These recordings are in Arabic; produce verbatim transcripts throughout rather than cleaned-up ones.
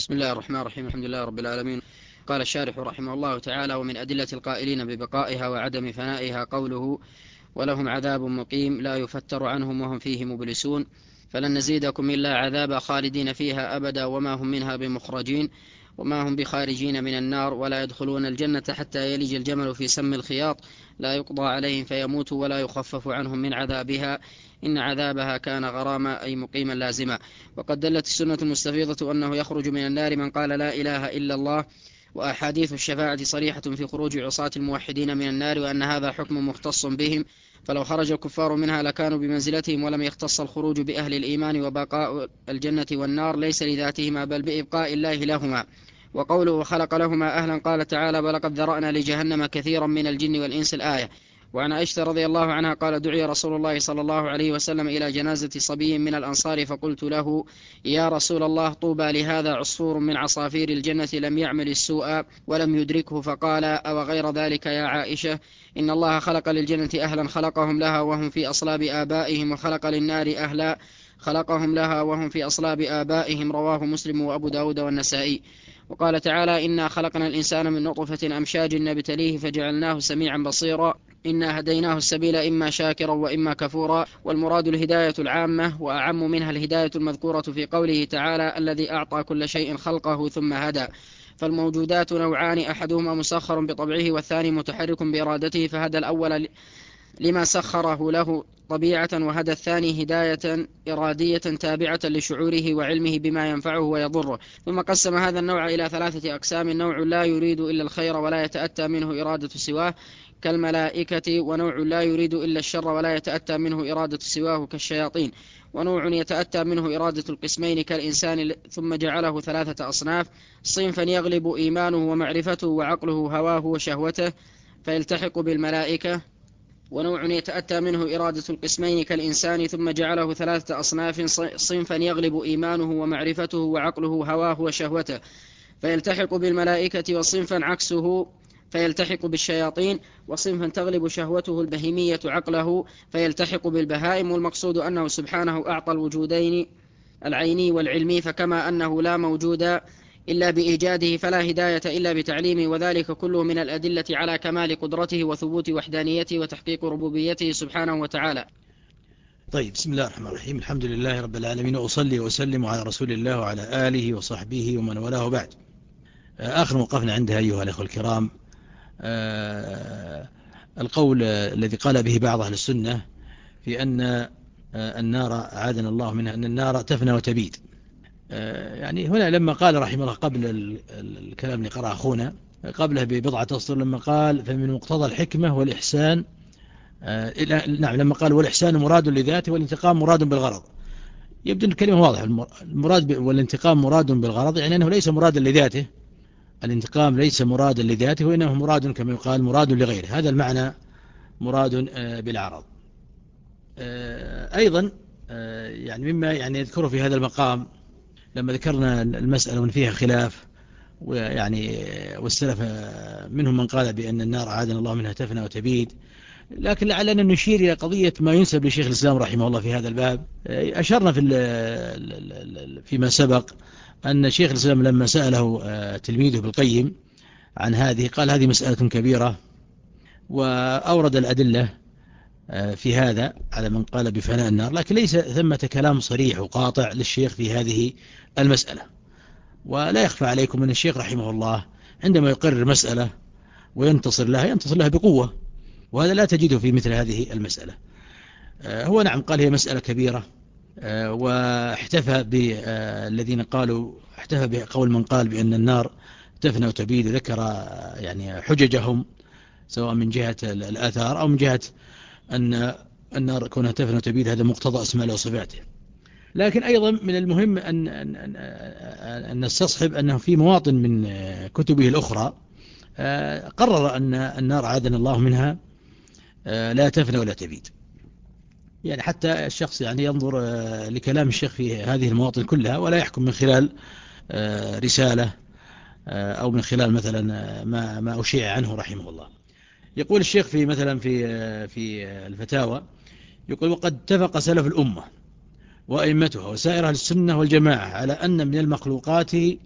بسم الله الرحمن الرحيم. الحمد لله رب العالمين. قال الشارح رحمه الله تعالى: ومن أدلة القائلين ببقائها وعدم فنائها قوله: ولهم عذاب مقيم لا يفتر عنهم وهم فيه مبلسون، فلن نزيدكم إلا عذابا خالدين فيها أبدا وما هم منها بمخرجين وما هم بخارجين من النار، ولا يدخلون الجنة حتى يلج الجمل في سم الخياط، لا يقضى عليهم فيموتوا ولا يخفف عنهم من عذابها، إن عذابها كان غراما، أي مقيما لازما. وقد دلت السنة المستفيضة أنه يخرج من النار من قال لا إله إلا الله، وأحاديث الشفاعة صريحة في خروج عصاة الموحدين من النار، وأن هذا حكم مختص بهم، فلو خرج الكفار منها لكانوا بمنزلتهم، ولم يختص الخروج بأهل الإيمان. وبقاء الجنة والنار ليس لذاتهما بل بإبقاء الله لهما. وقوله: وخلق لهما أهلا، قال تعالى: ولقد ذرأنا لجهنم كثيرا من الجن والإنس، الآية. وعن عائشة رضي الله عنها قال: دعي رسول الله صلى الله عليه وسلم إلى جنازة صبي من الأنصار، فقلت له: يا رسول الله، طوبى لهذا عصفور من عصافير الجنة لم يعمل السوء ولم يدركه. فقال: أو غير ذلك يا عائشة، إن الله خلق للجنة أهلا خلقهم لها وهم في أصلاب آبائهم، وخلق للنار أهلا خلقهم لها وهم في أصلاب آبائهم، رواه مسلم وأبو داود والنسائي. وقال تعالى: إنا خلقنا الإنسان من نطفة أمشاج نبتليه فجعلناه سميعا بصيرا، إنا هديناه السبيل إما شاكرا وإما كفورا. والمراد الهداية العامة، وأعم منها الهداية المذكورة في قوله تعالى: الذي أعطى كل شيء خلقه ثم هدى. فالموجودات نوعان: أحدهما مسخر بطبعه والثاني متحرك بإرادته، فهدى الأول لما سخره له طبيعة، وهدى الثاني هداية إرادية تابعة لشعوره وعلمه بما ينفعه ويضره. ثم قسم هذا النوع إلى ثلاثة أقسام: نوع لا يريد إلا الخير ولا يتأتى منه إرادة سواه كالملائكة، ونوع لا يريد إلا الشر ولا يتأتى منه إرادة سواه كالشياطين، ونوع يتأتى منه إرادة القسمين كالإنسان. ثم جعله ثلاثة أصناف: صنفا يغلب إيمانه ومعرفته وعقله هواه وشهوته فيلتحق بالملائكة، ونوع يتأتى منه إرادة القسمين كالإنسان. ثم جعله ثلاثة أصناف: صنفا يغلب إيمانه ومعرفته وعقله هواه وشهوته فيلتحق بالملائكة، وصنفا عكسه فيلتحق بالشياطين، وصنفا تغلب شهوته البهيمية عقله فيلتحق بالبهائم. والمقصود أنه سبحانه أعطى الوجودين العيني والعلمي، فكما أنه لا موجود إلا بإيجاده فلا هداية إلا بتعليمه، وذلك كله من الأدلة على كمال قدرته وثبوت وحدانيته وتحقيق ربوبيته سبحانه وتعالى. طيب، بسم الله الرحمن الرحيم. الحمد لله رب العالمين، وأصلي وسلم على رسول الله وعلى آله وصحبه ومن والاه، بعد. آخر موقفنا عندها أيها الأخوة الكرام آه القول الذي قال به بعض أهل السنة في أن آه النار أعاذنا الله منها، أن النار تفنى وتبيد. آه يعني هنا لما قال رحمه الله قبل الكلام اللي قرأ أخونا قبله ببضعة أسطر، لما قال: فمن مقتضى الحكمة والإحسان آه نعم لما قال: والإحسان مراد لذاته والانتقام مراد بالغرض. يبدو أن الكلمة واضحة. المراد والانتقام مراد بالغرض، يعني أنه ليس مرادا لذاته. الانتقام ليس مرادا لذاته، وإنه مراد كما يقال مراد لغيره. هذا المعنى مراد بالعرض. أيضا يعني مما يعني يذكره في هذا المقام لما ذكرنا المسألة وأن فيها خلاف، ويعني والسلف منهم من قال بأن النار أعاذنا الله منها تفنى وتبيد، لكن لعلنا نشير إلى قضية ما ينسب لشيخ الإسلام رحمه الله في هذا الباب. أشرنا في فيما سبق أن شيخ الإسلام لما سأله تلميذه بالقيم عن هذه قال: هذه مسألة كبيرة، وأورد الأدلة في هذا على من قال بفناء النار، لكن ليس ثمة كلام صريح وقاطع للشيخ في هذه المسألة. ولا يخفى عليكم أن الشيخ رحمه الله عندما يقرر مسألة وينتصر لها ينتصر لها بقوة، وهذا لا تجده في مثل هذه المسألة. هو نعم قال هي مسألة كبيرة، واحتفى بالذين قالوا احتفى بقول من قال بأن النار تفنى وتبيد، ذكر يعني حججهم سواء من جهة الآثار أو من جهة أن النار كونها تفنى وتبيد هذا مقتضى أسماء الله وصفاته. لكن أيضا من المهم أن, أن, أن, أن نستصحب أنه في مواطن من كتبه الأخرى قرر أن النار عادنا الله منها لا تفنى ولا تبيد. يعني حتى الشخص يعني ينظر لكلام الشيخ في هذه المواطن كلها، ولا يحكم من خلال رسالة أو من خلال مثلا ما ما أشيع عنه رحمه الله. يقول الشيخ في مثلا في في الفتاوى، يقول: وقد اتفق سلف الأمة وأئمتها وسائر أهل السنة والجماعة على أن من المخلوقات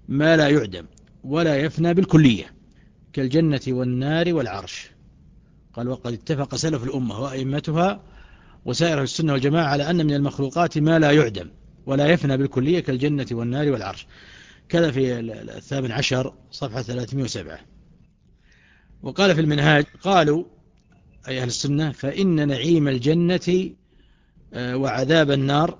ما لا يعدم ولا يفنى بالكلية كالجنة والنار والعرش. قال وقد اتفق سلف الأمة وأئمتها وسائر السنة والجماعة على أن من المخلوقات ما لا يعدم ولا يفنى بالكلية كالجنة والنار والعرش. كذا في الثامن عشر صفحة ثلاثمائة وسبعة. وقال في المنهاج قالوا أي أهل السنة فإن نعيم الجنة وعذاب النار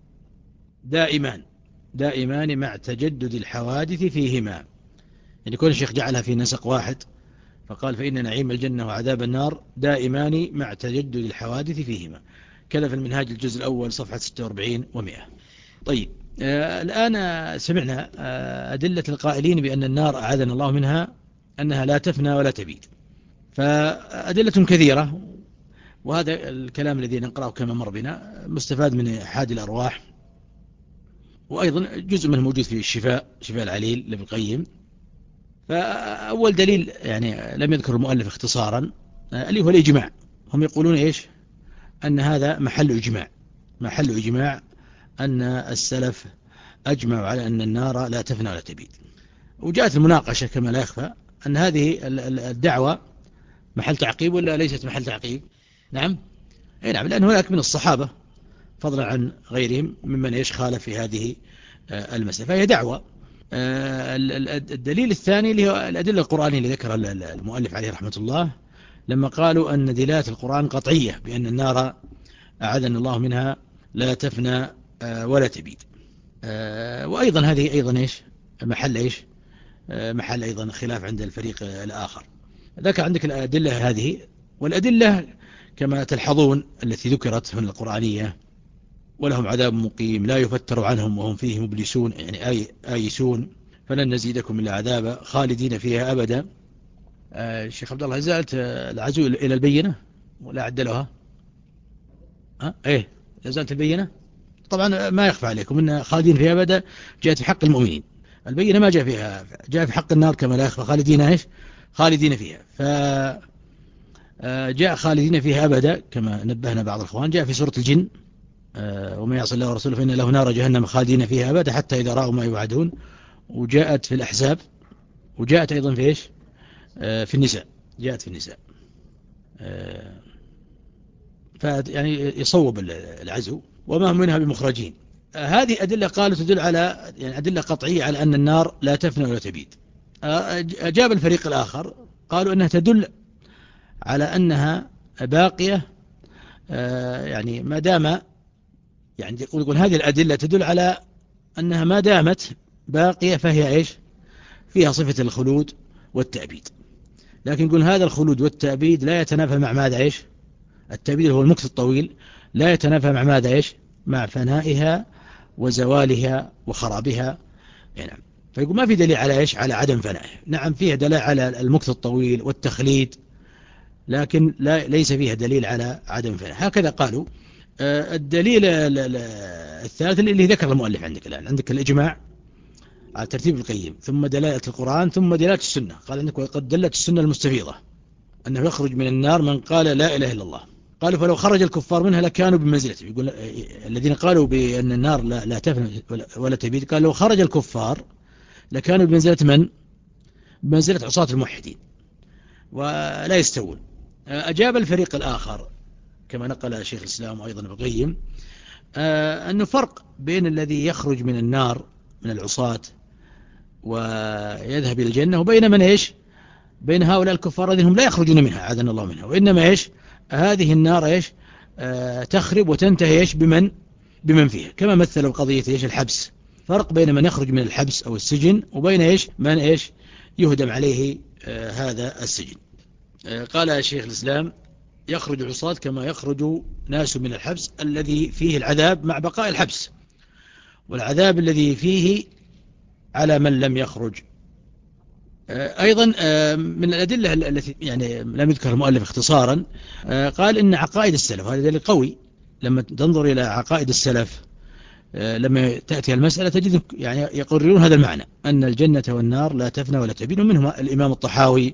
دائمان دائمان مع تجدد الحوادث فيهما. يعني كل الشيخ جعلها في نسق واحد فقال فإن نعيم الجنة وعذاب النار دائمان مع تجدد الحوادث فيهما. كذا في المنهاج الجزء الأول صفحة ستة وأربعين ومئة. طيب آه الآن سمعنا آه أدلة القائلين بأن النار أعاذنا الله منها أنها لا تفنى ولا تبيد، فأدلة كثيرة، وهذا الكلام الذي نقرأه كما مر بنا مستفاد من أحد الأرواح، وأيضا جزء منه موجود في الشفاء شفاء العليل لابن القيم. فأول دليل يعني لم يذكر المؤلف اختصارا اللي هو الإجماع. هم يقولون إيش؟ أن هذا محل إجماع محل إجماع أن السلف أجمعوا على أن النار لا تفنى ولا تبيد. وجاءت المناقشة كما لا يخفى أن هذه الدعوة محل تعقيب ولا ليست محل تعقيب؟ نعم أي نعم، لأن هناك من الصحابة فضلا عن غيرهم ممن إيش خالف في هذه المسألة، فهي دعوة. الدليل الثاني اللي هو الأدلة القرآنية اللي ذكر المؤلف عليه رحمة الله لما قالوا أن دلالة القرآن قطعية بأن النار أعاذنا الله منها لا تفنى ولا تبيد. وأيضا هذه أيضا إيش محل إيش محل أيضا خلاف عند الفريق الآخر. ذكر عندك الأدلة هذه، والأدلة كما تلحظون التي ذكرت من القرآنية ولهم عذاب مقيم لا يفتر عنهم وهم فيه مبلسون، يعني آي آيسون فلن نزيدكم إلا عذابا خالدين فيها أبدا. آه الشيخ عبد الله زالت العزو إلى البينة ولا عدلوها؟ ها ايه زالت البينة. طبعا ما يخفى عليكم ان خالدين فيها أبدا جاءت في حق المؤمنين، البينة ما جاء فيها، جاء في حق النار كما لا يخفى خالدين ايش خالدين فيها. ف جاء خالدين فيها أبدا كما نبهنا بعض الأخوان، جاء في سورة الجن وما يعصي الله ورسوله فإن له نار جهنم خالدين فيها أبدا حتى إذا رأوا ما يوعدون. وجاءت في الأحزاب، وجاءت أيضا في إيش في النساء، جاءت في النساء. فيعني يصوب العزو وما هم منها بمخرجين. هذه أدلة قالوا تدل على يعني أدلة قطعية على أن النار لا تفنى ولا تبيد. أجاب الفريق الآخر قالوا أنها تدل على أنها باقية، يعني ما دام يعني يقول يقول هذه الأدلة تدل على أنها ما دامت باقية فهي إيش فيها صفة الخلود والتأبيد. لكن يقول هذا الخلود والتأبيد لا يتنافى مع ماذا إيش التأبيد هو المكث الطويل، لا يتنافى مع ماذا إيش مع فنائها وزوالها وخرابها. يعني فيقول ما في دليل على إيش على عدم فنائها. نعم فيها دليل على المكث الطويل والتخليد، لكن لا ليس فيها دليل على عدم فنائها. هكذا قالوا. الدليل الثالث اللي ذكر المؤلف عندك الآن، عندك الإجماع على ترتيب القيم، ثم دلالة القرآن، ثم دلالة السنة. قال عندك وقد دلت السنة المستفيضة أنه يخرج من النار من قال لا إله إلا الله. قالوا فلو خرج الكفار منها لكانوا بمنزلته. يقول الذين قالوا بأن النار لا, لا تفنى ولا تبيد، قال لو خرج الكفار لكانوا بمنزلة من؟ بمنزلة عصاة الموحدين ولا يستوون. أجاب الفريق الآخر كما نقل شيخ الإسلام وأيضا ابن القيم أنه فرق بين الذي يخرج من النار من العصاة ويذهب إلى الجنة وبين من إيش بين هؤلاء الكفار الذين هم لا يخرجون منها عاذنا الله منها، وإنما إيش هذه النار إيش آه تخرب وتنتهي إيش بمن بمن فيها. كما مثلوا قضية إيش الحبس، فرق بين من يخرج من الحبس أو السجن وبين إيش من إيش يهدم عليه آه هذا السجن. آه قال شيخ الإسلام يخرج العصاة كما يخرج ناس من الحبس الذي فيه العذاب مع بقاء الحبس، والعذاب الذي فيه على من لم يخرج. أيضا من الأدلة التي يعني لم يذكر المؤلف اختصارا قال إن عقائد السلف، هذا دليل قوي لما تنظر إلى عقائد السلف لما تأتي المسألة تجد يعني يقررون هذا المعنى أن الجنة والنار لا تفنى ولا تبيد. منهم الإمام الطحاوي،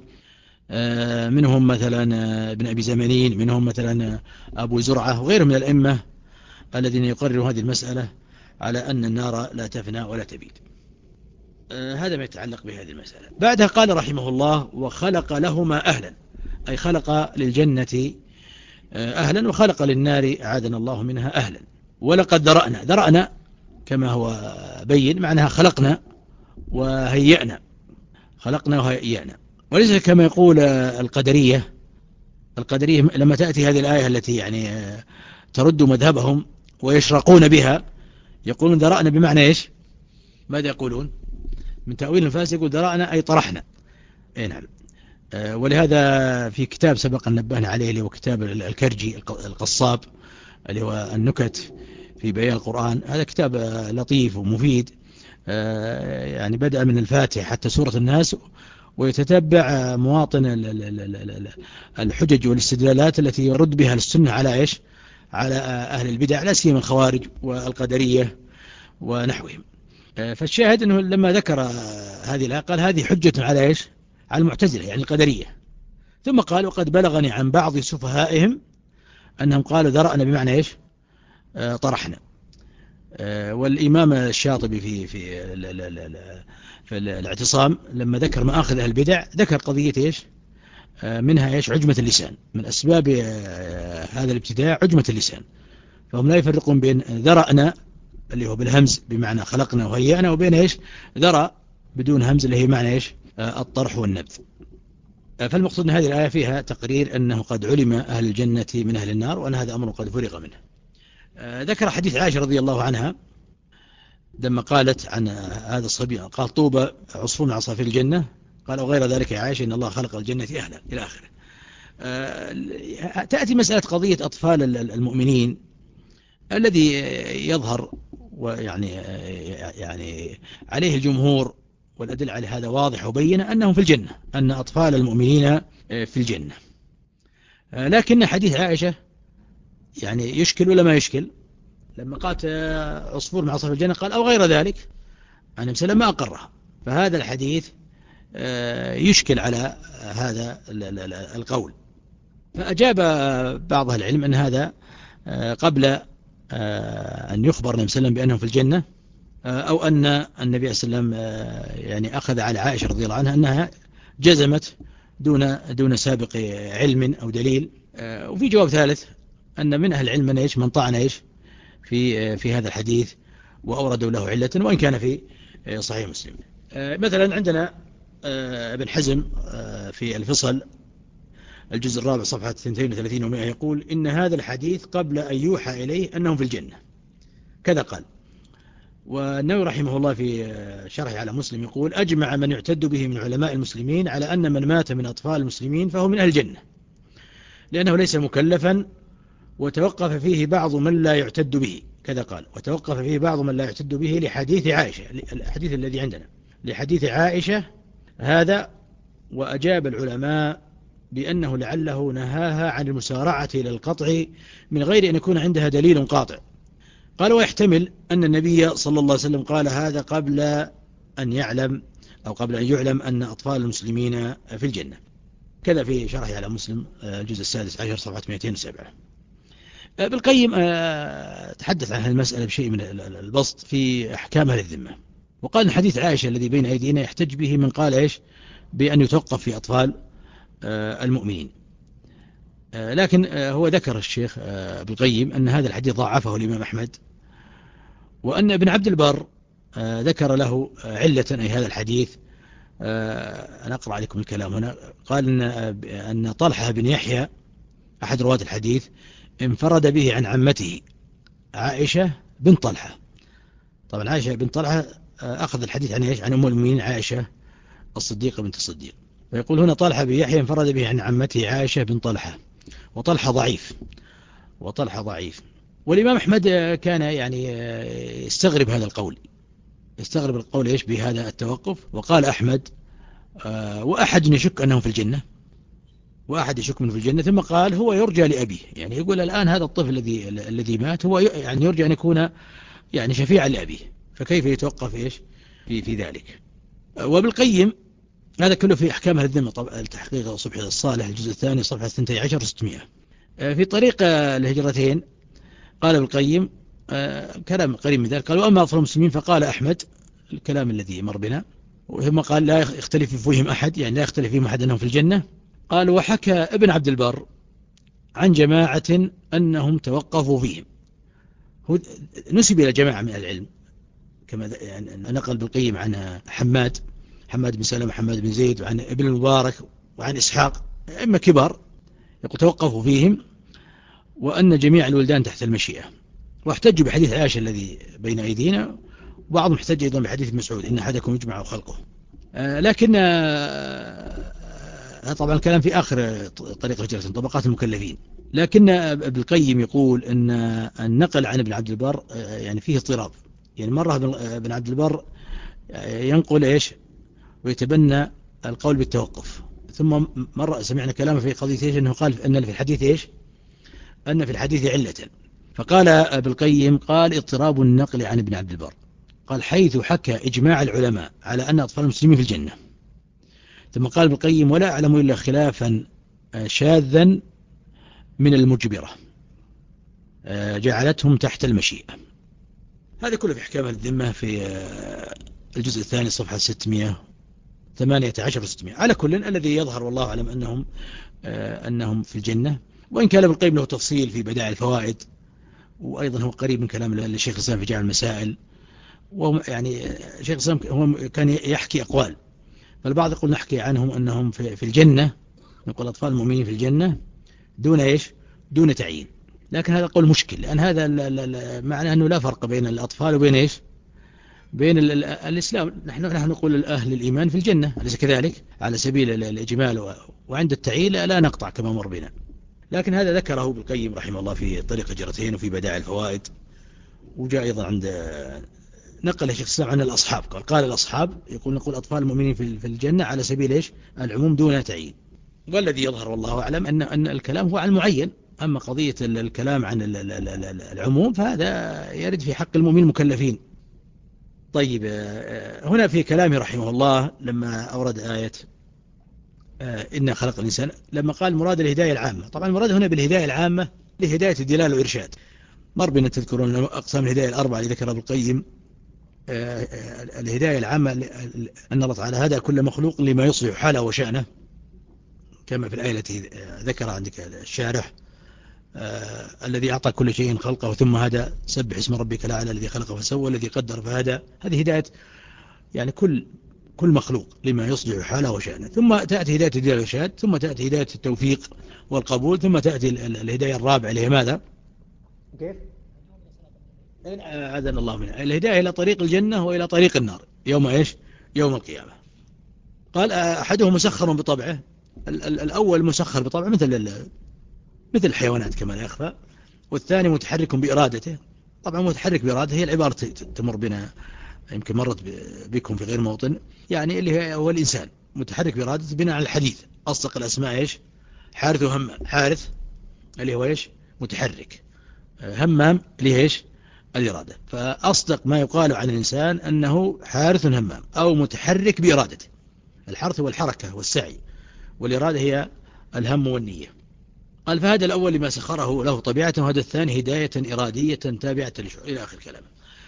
منهم مثلا ابن أبي زمانين، منهم مثلا أبو زرعة وغيرهم من الأئمة الذين يقرروا هذه المسألة على أن النار لا تفنى ولا تبيد. آه هذا ما يتعلق بهذه المسألة. بعدها قال رحمه الله: وخلق لهما أهلا، أي خلق للجنة أهلا وخلق للنار أعاذنا الله منها أهلا. ولقد ذرأنا، ذرأنا كما هو بين معناها خلقنا وهيئنا، خلقنا وهيئنا، وليس كما يقول القدرية. القدرية لما تأتي هذه الآية التي يعني ترد مذهبهم ويشرقون بها، يقولون ذرأنا بمعنى إيش؟ ماذا يقولون؟ من تأويل الفاسد يقول ذرأنا أي طرحنا. أي نعم. ولهذا في كتاب سبق أن نبهنا عليه اللي هو كتاب الكرجي القصاب اللي هو النكت في بيان القرآن، هذا كتاب لطيف ومفيد، يعني بدأ من الفاتحة حتى سورة الناس، ويتتبع مواطن الحجج والاستدلالات التي يرد بها السنة على إيش؟ على أهل البدع، لا سيما الخوارج والقدرية ونحوهم. فالشاهد أنه لما ذكر هذه الآية قال هذه حجة على إيش؟ على المعتزلة يعني القدرية. ثم قال: وقد بلغني عن بعض سفهائهم أنهم قالوا ذرأنا بمعنى إيش؟ آه طرحنا. آه والإمام الشاطبي في في في الاعتصام لما ذكر مآخذ أهل البدع ذكر قضية إيش؟ آه منها إيش؟ عجمة اللسان. من أسباب آه هذا الابتداع عجمة اللسان، فهم لا يفرقون بين ذرأنا اللي هو بالهمز بمعنى خلقنا وهيئنا، وبين إيش؟ ذرأ بدون همز اللي هي معنى إيش؟ آه الطرح والنبذ. فالمقصود أن هذه الآية فيها تقرير أنه قد علم أهل الجنة من أهل النار، وأن هذا أمر قد فرغ منه. ذكر حديث عائشة رضي الله عنها لما قالت عن هذا الصبي، قال: طوبى عصفور من عصافير الجنة، قال: وغير ذلك يا عائشة إن الله خلق الجنة أهلا، إلى آخره. تأتي مسألة قضية أطفال المؤمنين الذي يظهر ويعني يعني عليه الجمهور، والأدلة على هذا واضح وبين أنهم في الجنة، أن أطفال المؤمنين في الجنة. لكن حديث عائشة يعني يشكل ولا ما يشكل؟ لما قالت عصفور من عصافير الجنة قال: أو غير ذلك، أنا مثلا ما أقرها. فهذا الحديث يشكل على هذا القول. فأجاب بعض أهل العلم أن هذا قبل أن يخبر النبي صلى الله عليه وسلم بأنهم في الجنة، أو أن النبي صلى الله عليه وسلم يعني أخذ على عائشة رضي الله عنها أنها جزمت دون دون سابق علم أو دليل. وفي جواب ثالث أن من أهل العلم من إيش؟ من طعن إيش في في هذا الحديث وأوردوا له علة، وإن كان في صحيح مسلم. مثلا عندنا ابن حزم في الفصل الجزء الرابع صفحة اثنين وثلاثين ومئة يقول: إن هذا الحديث قبل أن يوحى إليه أنهم في الجنة، كذا قال. والنووي رحمه الله في شرح على مسلم يقول: أجمع من يعتد به من علماء المسلمين على أن من مات من أطفال المسلمين فهو من أهل الجنة، لأنه ليس مكلفا، وتوقف فيه بعض من لا يعتد به، كذا قال. وتوقف فيه بعض من لا يعتد به لحديث عائشة، الحديث الذي عندنا لحديث عائشة هذا. وأجاب العلماء بأنه لعله نهاها عن المسارعة إلى القطع من غير أن يكون عندها دليل قاطع. قال: ويحتمل أن النبي صلى الله عليه وسلم قال هذا قبل أن يعلم أو قبل أن يعلم أن أطفال المسلمين في الجنة، كذا في شرح على مسلم الجزء السادس عشر صفحة مئتين وسبعة. بالقيم تحدث عن المسألة بشيء من البسط في أحكام أهل الذمة، وقال إن حديث عائشة الذي بين أيدينا يحتج به من قال إيش؟ بأن يتوقف في أطفال المؤمنين. لكن هو ذكر الشيخ بالقيم أن هذا الحديث ضعفه الإمام أحمد، وأن ابن عبد البر ذكر له علة أي هذا الحديث. أنا أقرأ عليكم الكلام هنا. قال إن, أن طلحة بن يحيى أحد رواة الحديث انفرد به عن عمته عائشة بن طلحة. طبعا عائشة بن طلحة أخذ الحديث عن إيش؟ عن أم المؤمنين عائشة الصديقة بنت الصديق. فيقول هنا طلحة بن يحيى انفرد به عن عمته عائشة بن طلحة، وطلحة ضعيف وطلحة ضعيف والإمام أحمد كان يعني يستغرب هذا القول، يستغرب القول إيش بهذا التوقف. وقال أحمد: وأحد يشك أنهم في الجنة، وأحد يشك منه في الجنة. ثم قال: هو يرجى لأبيه، يعني يقول الآن هذا الطفل الذي الذي مات هو يعني يرجى أن يكون يعني شفيعا لأبيه، فكيف يتوقف إيش في في ذلك؟ وبالقيم هذا كله في أحكام أهل الذمة، طبعا التحقيق صبحي الصالح الجزء الثاني صفحة اثنتي عشر وستمائة. في طريق الهجرتين قال ابن القيم كلام قريب من ذلك، قال: وأما أطفال المسلمين فقال أحمد الكلام الذي مر بنا، ثم قال لا يختلف فيهم أحد، يعني لا يختلف فيهم أحد أنهم في الجنة. قال وحكى ابن عبد البر عن جماعة أنهم توقفوا فيهم، نسب إلى جماعة من العلم كما يعني نقل ابن القيم عن حماد حماد بن سلمة حماد بن زيد وعن ابن المبارك وعن إسحاق أئمة كبار يقول توقفوا فيهم، وأن جميع الولدان تحت المشيئة. واحتجوا بحديث عائشة الذي بين أيدينا، وبعضهم احتج أيضا بحديث مسعود إن أحدكم يجمع خلقه. آه لكن آه طبعا الكلام في آخر طريق هجرة طبقات المكلفين. لكن ابن القيم يقول أن النقل عن ابن عبد البر آه يعني فيه اضطراب، يعني مرة ابن عبد البر ينقل إيش ويتبنى القول بالتوقف، ثم مرة سمعنا كلامه في قضية إيش أنه قال أن في الحديث إيش أن في الحديث علة. فقال ابن القيم قال اضطراب النقل عن ابن عبد البر، قال حيث حكى إجماع العلماء على أن أطفال المسلمين في الجنة. ثم قال ابن القيم ولا أعلم إلا خلافا شاذا من المجبرة جعلتهم تحت المشيئة. هذا كله في أحكام الذمة في الجزء الثاني صفحة ستمائة وثمانية عشر وستمائة. على كل الذي يظهر والله أعلم أنهم أنهم في الجنة، وإن كان ابن القيم له تفصيل في بدائع الفوائد، وأيضا هو قريب من كلام الشيخ الإسلام في جامع المسائل. ويعني شيخ الإسلام هو كان يحكي أقوال، فالبعض يقول نحكي عنهم أنهم في الجنة، نقول أطفال المؤمنين في الجنة دون إيش دون تعيين. لكن هذا قول مشكل، لأن هذا معناه أنه لا فرق بين الأطفال وبين إيش بين الإسلام. نحن نحن نقول أهل الإيمان في الجنة، أليس كذلك على سبيل الإجمال، وعند التعيين لا نقطع كما مر بنا. لكن هذا ذكره ابن القيم رحمه الله في طريق هجرتين وفي بدائع الفوائد. وجاء أيضا عند نقل الشيخ الإسلام عن الأصحاب، قال قال الأصحاب يقول نقول أطفال المؤمنين في الجنة على سبيل إيش العموم دون تعيين. والذي يظهر والله أعلم أن أن الكلام هو عن المعين، أما قضية الكلام عن العموم فهذا يرد في حق المؤمنين المكلفين. طيب هنا في كلامه رحمه الله لما أورد آية إن خلق الإنسان، لما قال مراد الهداية العامة، طبعا المراد هنا بالهداية العامة لهداية الدلالة والإرشاد. مر بنا تذكرون أقسام الهداية الأربعة اللي ذكرها ابن القيم. الهداية العامة أن الله تعالى هدى كل مخلوق لما يصلح حاله وشأنه، كما في الآية التي ذكر عندك الشارح آه الذي أعطى كل شيء خلقه ثم هدى سبح اسم ربك الأعلى الذي خلق فسوى الذي قدر فهدى. هذه هداية يعني كل كل مخلوق لما يصلح حاله وشأنه. ثم تأتي هداية الدلالة والإرشاد، ثم تأتي هداية التوفيق والقبول، ثم تأتي الهداية الرابعة اللي هي ماذا؟ كيف؟ أعاذنا الله منها، الهداية إلى طريق الجنة وإلى طريق النار يوم إيش؟ يوم القيامة. قال أحدهم مسخر بطبعه، الأول مسخر بطبعه مثل مثل الحيوانات كما لا يخفى، والثاني متحرك بإرادته. طبعا متحرك بإرادته هي العبارة تمر بنا يمكن مرت بكم في غير موطن، يعني اللي هو الإنسان متحرك بإرادته بناء على الحديث. أصدق الأسماء إيش؟ حارث وهمام. حارث اللي هو إيش؟ متحرك، همام اللي هي إيش؟ الإرادة. فأصدق ما يقال عن الإنسان أنه حارث همام أو متحرك بإرادته. الحرث هو الحركة والسعي، والإرادة هي الهم والنية. قال فهذا الأول لما سخره له طبيعة، وهذا الثاني هداية إرادية تابعة للشعور إلى آخر كلامه.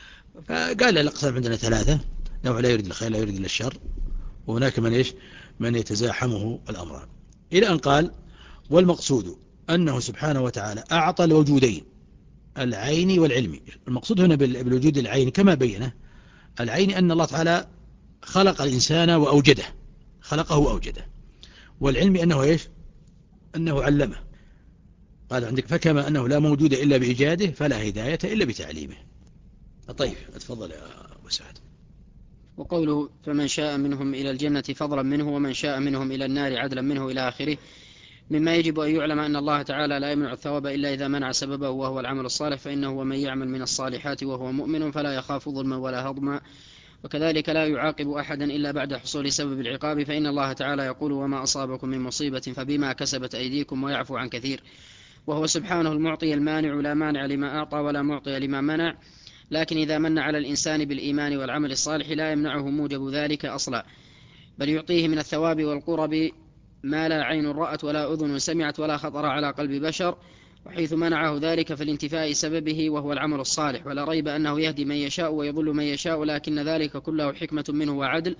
فقال الأقسام عندنا ثلاثة: نوع لا يريد الخير لا يريد إلا الشر، وهناك من إيش؟ من يتزاحمه الأمران، إلى أن قال والمقصود أنه سبحانه وتعالى أعطى الوجودين العيني والعلمي. المقصود هنا بالوجود العيني كما بينه، العيني أن الله تعالى خلق الإنسان وأوجده، خلقه وأوجده، والعلمي أنه إيش؟ أنه علمه. قال عندك فكما أنه لا موجود إلا بإيجاده فلا هداية إلا بتعليمه. طيب اتفضل يا أبو سعد. وقوله فمن شاء منهم إلى الجنة فضلا منه ومن شاء منهم إلى النار عدلا منه إلى آخره، مما يجب أن يعلم أن الله تعالى لا يمنع الثواب إلا إذا منع سببه وهو العمل الصالح، فإنه ومن يعمل من الصالحات وهو مؤمن فلا يخاف ظلما ولا هضما. وكذلك لا يعاقب أحدا إلا بعد حصول سبب العقاب، فإن الله تعالى يقول وما أصابكم من مصيبة فبما كسبت أيديكم ويعفو عن كثير، وهو سبحانه المعطي المانع لا مانع لما أعطى ولا معطي لما منع. لكن إذا من على الإنسان بالإيمان والعمل الصالح لا يمنعه موجب ذلك أصلا، بل يعطيه من الثواب والقرب ما لا عين رأت ولا أذن سمعت ولا خطر على قلب بشر، وحيث منعه ذلك فالانتفاء سببه وهو العمل الصالح. ولا ريب أنه يهدي من يشاء ويضل من يشاء، لكن ذلك كله حكمة منه وعدل،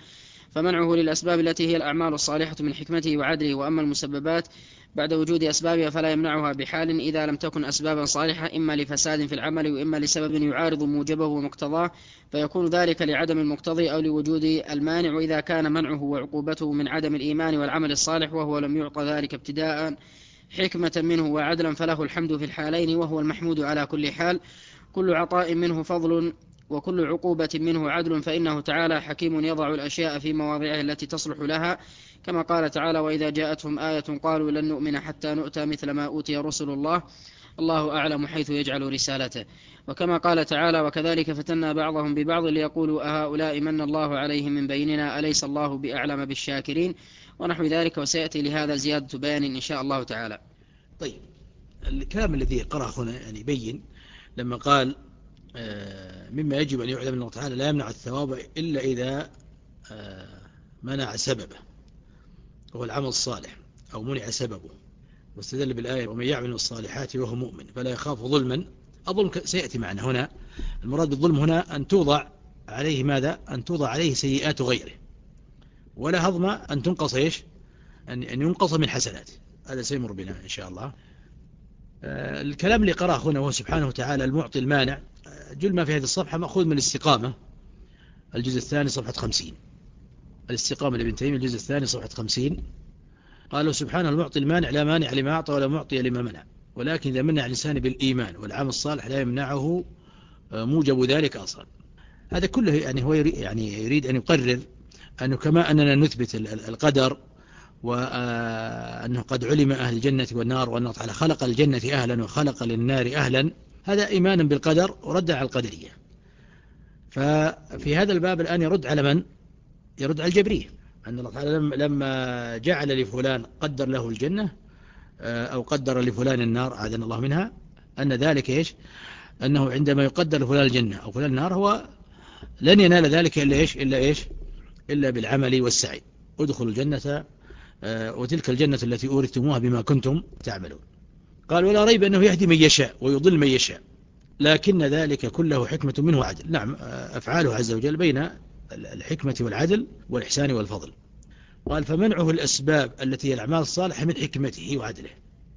فمنعه للأسباب التي هي الأعمال الصالحة من حكمته وعدله. وأما المسببات بعد وجود أسبابها فلا يمنعها بحال إذا لم تكن أسبابا صالحة، إما لفساد في العمل وإما لسبب يعارض موجبه ومقتضاه، فيكون ذلك لعدم المقتضي أو لوجود المانع. وإذا كان منعه وعقوبته من عدم الإيمان والعمل الصالح وهو لم يعط ذلك ابتداء حكمة منه وعدلا فله الحمد في الحالين، وهو المحمود على كل حال. كل عطاء منه فضل وكل عقوبة منه عدل، فإنه تعالى حكيم يضع الأشياء في مواضعها التي تصلح لها، كما قال تعالى: وإذا جاءتهم آية قالوا لن نؤمن حتى نؤتى مثل ما أوتي رسل الله الله أعلم حيث يجعل رسالته. وكما قال تعالى: وكذلك فتنا بعضهم ببعض ليقولوا أهؤلاء من الله عليهم من بيننا أليس الله بأعلم بالشاكرين، ونحو ذلك. وسيأتي لهذا زيادة بيان إن شاء الله تعالى. طيب، الكلام الذي قرأه هنا يعني يبين لما قال مما يجب أن يعلم من الله تعالى لا يمنع الثواب إلا إذا منع سببه وهو العمل الصالح أو منع سببه، واستدل بالآية: ومن يعمل الصالحات وهو مؤمن فلا يخاف ظلما. الظلم سيأتي معنا هنا. المراد بالظلم هنا أن توضع عليه ماذا؟ أن توضع عليه سيئات غيره، ولا هضم أن تنقص إيش؟ أن ينقص من حسناته. هذا سيمر بنا إن شاء الله. الكلام اللي قرأه هنا وهو سبحانه وتعالى المعطي المانع، جل ما في هذه الصفحة مأخوذ من الاستقامة الجزء الثاني صفحة خمسين. الاستقامة لابن تيمية الجزء الثاني صفحة خمسين. قالوا سبحانه المعطي المانع لا مانع لما أعطى ولا معطي لما منع، ولكن إذا منع الإنسان بالإيمان والعمل الصالح لا يمنعه موجب ذلك أصلا. هذا كله يعني هو يريد, يعني يريد أن يقرر أنه كما أننا نثبت القدر وأنه قد علم أهل الجنة والنار وأنه تعالى خلق الجنة أهلا وخلق للنار أهلا، هذا إيمانا بالقدر ورد على القدرية. ففي هذا الباب الآن يرد على من؟ يرد على الجبرية، أن الله تعالى لما جعل لفلان قدر له الجنة أو قدر لفلان النار أعاذنا الله منها، أن ذلك إيش؟ أنه عندما يقدر لفلان الجنة أو فلان النار هو لن ينال ذلك إلا إيش؟ إلا إيش؟ إلا بالعمل والسعي. ادخلوا الجنة وتلك الجنة التي أورثتموها بما كنتم تعملون. قال ولا ريب أنه يهدي من يشاء ويضل من يشاء، لكن ذلك كله حكمة منه وعدل. نعم، أفعاله عز وجل بين الحكمة والعدل والإحسان والفضل. قال فمنعه الأسباب التي هي الأعمال الصالحة من حكمته وعدله،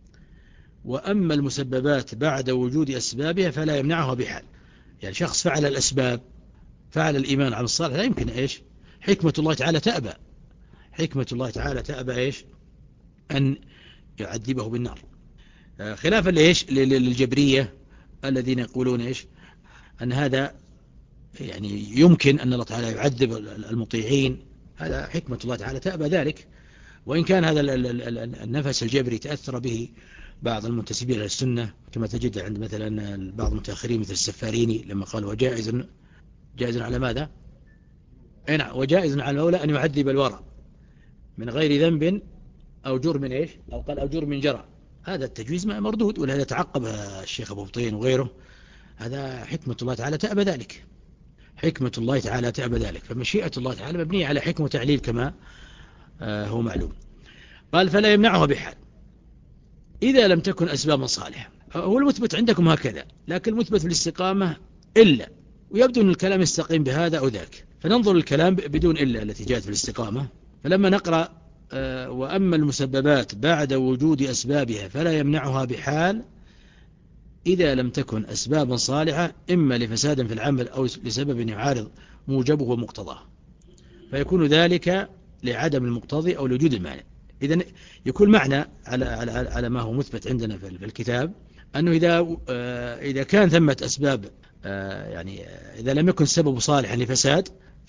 وأما المسببات بعد وجود أسبابها فلا يمنعها بحال. يعني شخص فعل الأسباب، فعل الإيمان عن الصالح، لا يمكن إيش؟ حكمة الله تعالى تأبى حكمة الله تعالى تأبى إيش؟ أن يعذبه بالنار، خلافا لإيش؟ للجبرية الذين يقولون إيش؟ أن هذا يعني يمكن أن الله تعالى يعذب المطيعين، هذا حكمة الله تعالى تأبى ذلك. وإن كان هذا النفس الجبري تأثر به بعض المنتسبين إلى السنة، كما تجد عند مثلا بعض المتأخرين مثل السفاريني لما قال وجائز جائز على ماذا؟ نعم، وجائز على المولى أن يعذب الورى من غير ذنب أو جرم إيش؟ أو قال أو جرم جرى. هذا التجويز مردود، ولهذا تعقب الشيخ أبو بطين وغيره. هذا حكمة الله تعالى تأبى ذلك، حكمة الله تعالى تأبى ذلك. فمشيئة الله تعالى مبنية على حكمة وتعليل كما هو معلوم. قال فلا يمنعها بحال إذا لم تكن أسبابا صالحة. هو المثبت عندكم هكذا، لكن المثبت في الاستقامة إلا، ويبدو أن الكلام يستقيم بهذا أو ذاك، فننظر الكلام بدون إلا التي جاءت في الاستقامة. فلما نقرأ وأما المسببات بعد وجود أسبابها فلا يمنعها بحال إذا لم تكن أسبابا صالحة، إما لفساد في العمل أو لسبب يعارض موجبه ومقتضاه، فيكون ذلك لعدم المقتضي أو لوجود المانع. إذن يكون معنى على, على, على ما هو مثبت عندنا في الكتاب أنه إذا, إذا كان ثمة أسباب، يعني إذا لم يكن السبب صالحا لفساد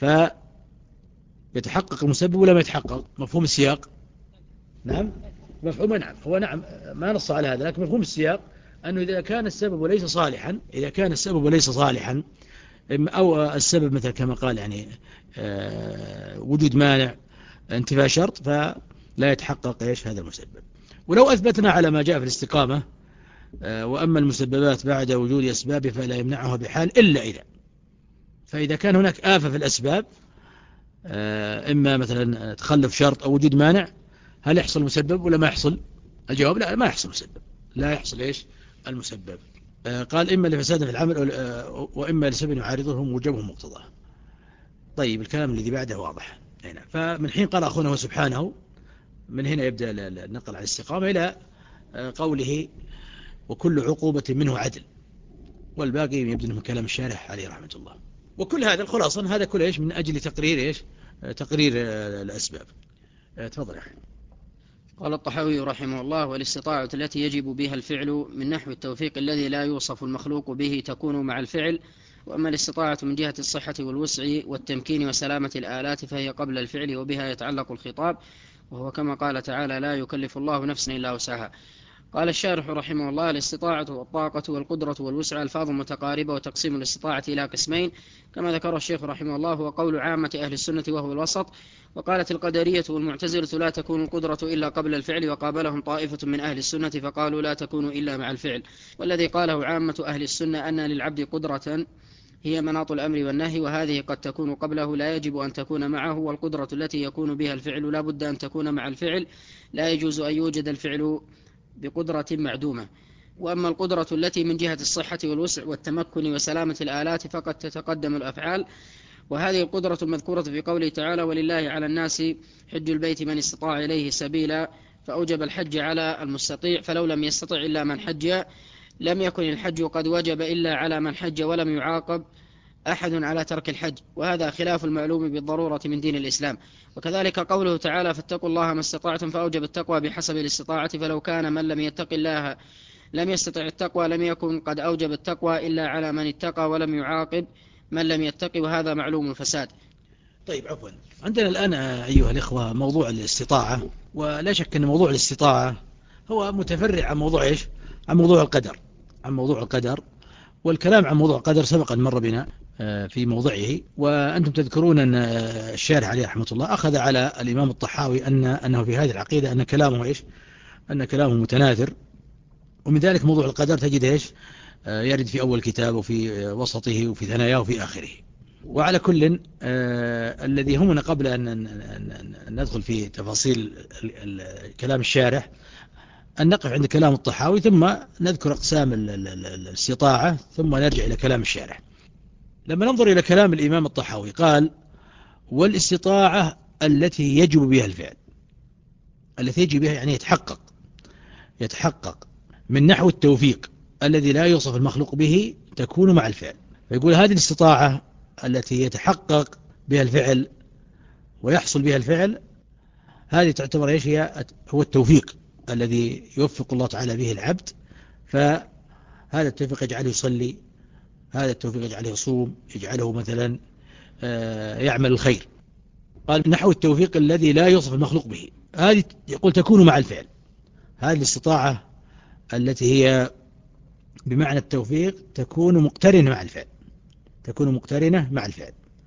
فيتحقق المسبب ولا ما يتحقق. مفهوم السياق؟ نعم مفهوم. نعم هو نعم ما نص على هذا، لكن مفهوم السياق أنه إذا كان السبب ليس صالحا إذا كان السبب ليس صالحا أو السبب مثل كما قال يعني وجود مانع انتفاء شرط، فلا يتحقق إيش هذا المسبب. ولو أثبتنا على ما جاء في الاستقامة وأما المسببات بعد وجود أسباب فلا يمنعها بحال إلا إذا، فإذا كان هناك آفة في الأسباب إما مثلا تخلف شرط أو وجود مانع، هل يحصل مسبب ولا ما يحصل؟ الجواب لا، ما يحصل مسبب، لا يحصل إيش المسبب. قال إما لفساد في العمل وإما لسبب يعارضه موجبه مقتضاه. طيب الكلام الذي بعده واضح. هنا. فمن حين قال أخونا سبحانه، من هنا يبدأ النقل على الاستقامة إلى قوله وكل عقوبة منه عدل، والباقي يبدأ من كلام الشارح عليه رحمة الله. وكل هذا الخلاصة هذا كله إيش؟ من أجل تقرير إيش؟ تقرير الأسباب. تفضل يا أخي. قال الطحاوي رحمه الله: والاستطاعة التي يجب بها الفعل من نحو التوفيق الذي لا يوصف المخلوق به تكون مع الفعل. وأما الاستطاعة من جهة الصحة والوسع والتمكين وسلامة الآلات فهي قبل الفعل، وبها يتعلق الخطاب، وهو كما قال تعالى: لا يكلف الله نفسا إلا وسعها. قال الشارح رحمه الله: الاستطاعة والطاقة والقدرة والوسع ألفاظ متقاربة، وتقسيم الاستطاعة إلى قسمين كما ذكر الشيخ رحمه الله، هو قول عامة أهل السنة وهو الوسط. وقالت القدرية والمعتزلة: لا تكون القدرة إلا قبل الفعل، وقابلهم طائفة من أهل السنة فقالوا: لا تكون إلا مع الفعل. والذي قاله عامة أهل السنة أن للعبد قدرة هي مناط الأمر والنهي، وهذه قد تكون قبله لا يجب أن تكون معه، والقدرة التي يكون بها الفعل لا بد أن تكون مع الفعل، لا يجوز أن يوجد الفعل بقدرة معدومة. وأما القدرة التي من جهة الصحة والوسع والتمكن وسلامة الآلات فقد تتقدم الأفعال، وهذه القدرة المذكورة في قوله تعالى: ولله على الناس حج البيت من استطاع إليه سبيلا، فأوجب الحج على المستطيع، فلو لم يستطع إلا من حج لم يكن الحج قد وجب إلا على من حج، ولم يعاقب أحد على ترك الحج، وهذا خلاف المعلوم بالضرورة من دين الإسلام. وكذلك قوله تعالى: فاتقوا الله ما استطعتم، فأوجب التقوى بحسب الاستطاعة، فلو كان من لم يتق الله لم يستطع التقوى لم يكن قد أوجب التقوى إلا على من اتقى، ولم يعاقب من لم يتق، وهذا معلوم الفساد. طيب عفوا، عندنا الآن أيها الإخوة موضوع الاستطاعة، ولا شك أن موضوع الاستطاعة هو متفرع عن موضوع إيش؟ عن موضوع القدر، عن موضوع القدر. والكلام عن موضوع القدر سبق أن مر بنا في موضعه، وأنتم تذكرون أن الشارح عليه رحمة الله أخذ على الإمام الطحاوي أن أنه في هذه العقيدة أن كلامه إيش؟ أن كلامه متناثر. ومن ذلك موضوع القدر تجد إيش؟ يرد في أول كتاب وفي وسطه وفي ثناياه وفي آخره. وعلى كل آه الذي همنا قبل أن, أن, أن, أن ندخل في تفاصيل كلام الشارح أن نقف عند كلام الطحاوي، ثم نذكر أقسام الاستطاعة، ثم نرجع إلى كلام الشارح. لما ننظر إلى كلام الإمام الطحاوي قال: والاستطاعة التي يجب بها الفعل، التي يجب بها يعني يتحقق يتحقق من نحو التوفيق الذي لا يوصف المخلوق به تكون مع الفعل. فيقول هذه الاستطاعة التي يتحقق بها الفعل ويحصل بها الفعل، هذه تعتبر ايش؟ هي هو التوفيق الذي يوفق الله تعالى به العبد، فهذا التوفيق يجعله يصلي، هذا التوفيق يجعله يصوم، يجعله مثلا يعمل الخير. قال نحو التوفيق الذي لا يوصف المخلوق به، هذه يقول تكون مع الفعل. هذه الاستطاعة التي هي بمعنى التوفيق تكون مقترنة مع الفعل، تكون مقترنة مع الفعل.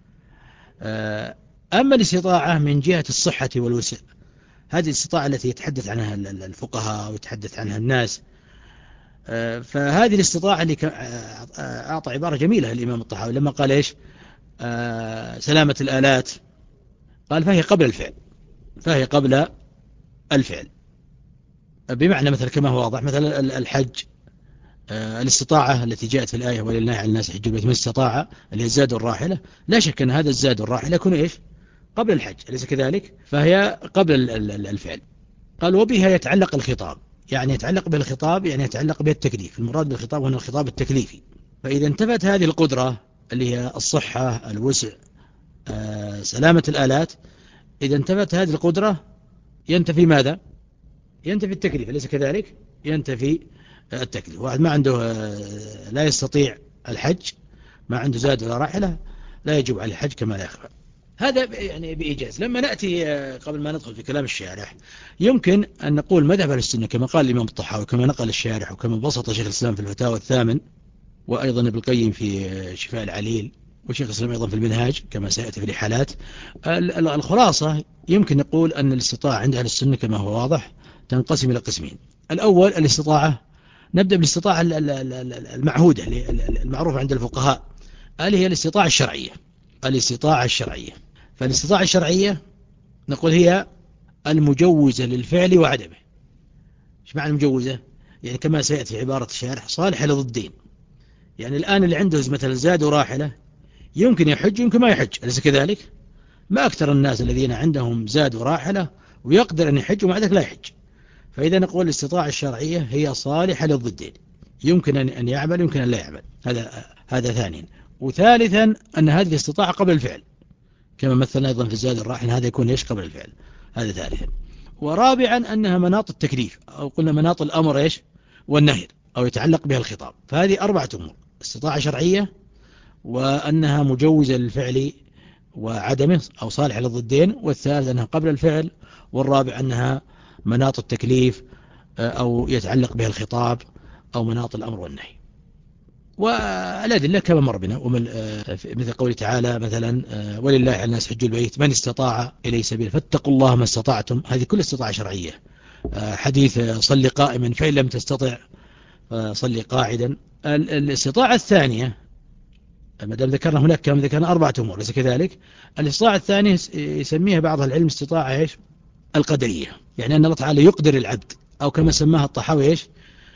أما الاستطاعة من جهة الصحة والوسع، هذه الاستطاعة التي يتحدث عنها الفقهاء ويتحدث عنها الناس، فهذه الاستطاعة اللي أعطى عبارة جميلة الإمام الطحاوي لما قال إيش؟ سلامة الآلات، قال فهي قبل الفعل، فهي قبل الفعل. بمعنى مثل كما هو واضح، مثلا الحج، الاستطاعة التي جاءت في الآية ولله على الناس حج البيت من استطاع، اللي هي الزاد الراحلة، لا شك أن هذا الزاد الراحلة يكون إيش؟ قبل الحج، أليس كذلك؟ فهي قبل الفعل. قال وبها يتعلق الخطاب، يعني يتعلق بالخطاب يعني يتعلق بالتكليف. المراد بالخطاب هنا الخطاب التكليفي. فإذا انتفت هذه القدرة اللي هي الصحة، الوسع، آه، سلامة الآلات، إذا انتفت هذه القدرة ينتفي ماذا؟ ينتفي التكليف، أليس كذلك؟ ينتفي التكليف. واحد ما عنده لا يستطيع الحج، ما عنده زاد ولا راحلة، لا يجب عليه الحج كما لا يخفى. هذا يعني بإيجاز. لما نأتي قبل ما ندخل في كلام الشارح، يمكن أن نقول مذهب أهل السنة كما قال الإمام الطحاوي كما نقل الشارح وكما بسط شيخ الإسلام في الفتاوى الثامن، وأيضا ابن القيم في شفاء العليل، وشيخ الإسلام أيضا في المنهاج كما سيأتي في الحالات. الخلاصة يمكن نقول أن الاستطاعة عند أهل السنة كما هو واضح تنقسم إلى قسمين. الأول الاستطاعة، نبدأ بالاستطاعة المعهودة المعروفة عند الفقهاء، اللي هي الاستطاعة الشرعية. الاستطاعة الشرعية، فالاستطاعة الشرعية نقول هي المجوزة للفعل وعدمه. ايش معنى المجوزة؟ يعني كما سيأتي في عبارة الشارح صالحة لضدين. يعني الآن اللي عنده مثلا زاد وراحلة يمكن يحج يمكن ما يحج، أليس كذلك؟ ما أكثر الناس الذين عندهم زاد وراحلة ويقدر أن يحج ومع ذلك لا يحج. فإذا نقول الاستطاعة الشرعية هي صالحة للضدين، يمكن أن يعمل يمكن أن لا يعمل. هذا هذا ثانيا. وثالثا أن هذه الاستطاعة قبل الفعل، كما مثلنا أيضا في الزاد الراحل، هذا يكون إيش قبل الفعل. هذا ثالثا. ورابعا أنها مناط التكليف، أو قلنا مناط الأمر إيش والنهي، أو يتعلق بها الخطاب. فهذه أربعة أمور: استطاعة شرعية، وأنها مجوزة للفعل وعدمه أو صالحة للضدين، والثالث أنها قبل الفعل، والرابع أنها مناط التكليف أو يتعلق بها الخطاب أو مناط الأمر والنهي. والأدلة كما مر بنا، مثل قوله تعالى مثلا: ولله على الناس حج البيت من استطاع إليه سبيلا فاتقوا الله ما استطعتم. هذه كل استطاعة شرعية. حديث صل قائما فإن لم تستطع صل قاعدا. الاستطاعة الثانية، ما دام ذكرنا هناك كما ذكرنا أربعة أمور ليس كذلك، الاستطاعة الثانية يسميها بعض العلم استطاعة إيش القدرية، يعني أن الله تعالى يقدر العبد، أو كما سماها الطحاوي إيش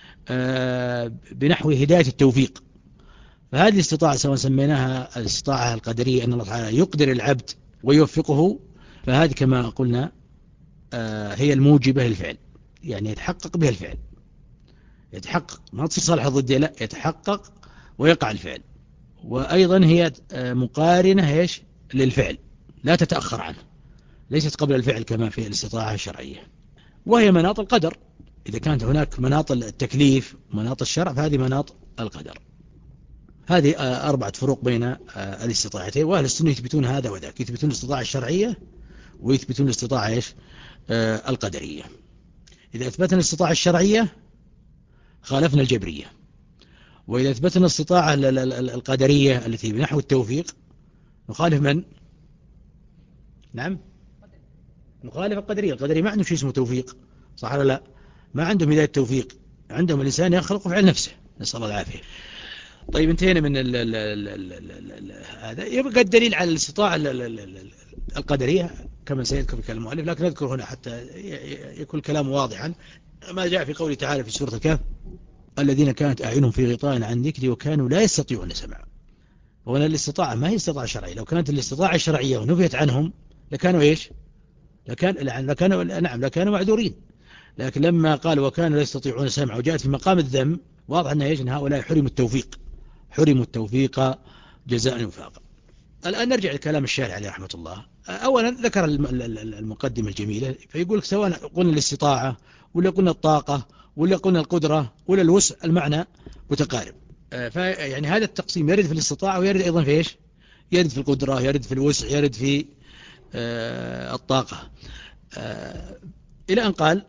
آه بنحو هداية التوفيق. فهذه الاستطاعة سواء سميناها الاستطاعة القدرية أن الله تعالى يقدر العبد ويوفقه، فهذه كما قلنا آه هي الموجبة للفعل، يعني يتحقق بها الفعل، يتحقق، ما تصير صالح ضدها، لا، يتحقق ويقع الفعل. وأيضا هي مقارنة إيش للفعل، لا تتأخر عنه، ليست قبل الفعل كما في الاستطاعة الشرعية. وهي مناط القدر، إذا كانت هناك مناط التكليف ومناط الشرع، فهذه مناط القدر. هذه أربعة فروق بين الاستطاعتين، وأهل السنة يثبتون هذا وذاك، يثبتون الاستطاعة الشرعية ويثبتون الاستطاعة إيش القدرية. إذا أثبتنا الاستطاعة الشرعية خالفنا الجبرية، وإذا أثبتنا الاستطاعة القدرية التي بنحو التوفيق نخالف من؟ نعم، نخالف القدرية. القدرية ما عندهم شيء اسمه توفيق، صح ولا لا؟ ما عندهم هداية التوفيق، عندهم الإنسان يخلق وفعل نفسه، نسأل الله العافية. طيب انتهينا من ال ال ال ال ال ال هذا. يبقى الدليل على الاستطاعة القدرية كما سيذكر في كلام المؤلف، لكن نذكر هنا حتى يكون الكلام واضحا ما جاء في قوله تعالى في سورة الكهف: الذين كانت أعينهم في غطاء عن ذكري وكانوا لا يستطيعون سماع. وهنا الاستطاعة ما هي استطاعة شرعية، لو كانت الاستطاعة الشرعية ونفيت عنهم لكانوا إيش؟ لكان لكانوا نعم لكانوا معذورين. لكن لما قال وكانوا لا يستطيعون سمع وجاءت في مقام الذم، واضح أن إيش؟ أن هؤلاء حرموا التوفيق، حرموا التوفيق جزاء وفاقا. الآن نرجع لكلام الشارع عليه رحمة الله. أولا ذكر المقدمة الجميلة، فيقول لك سواء قلنا الاستطاعة ولا قلنا الطاقة ولا قلنا القدرة ولا الوسع، المعنى متقارب. فيعني هذا التقسيم يرد في الاستطاعة ويرد أيضا في إيش؟ يرد في القدرة، يرد في الوسع، يرد في الطاقة، إلى أن قال: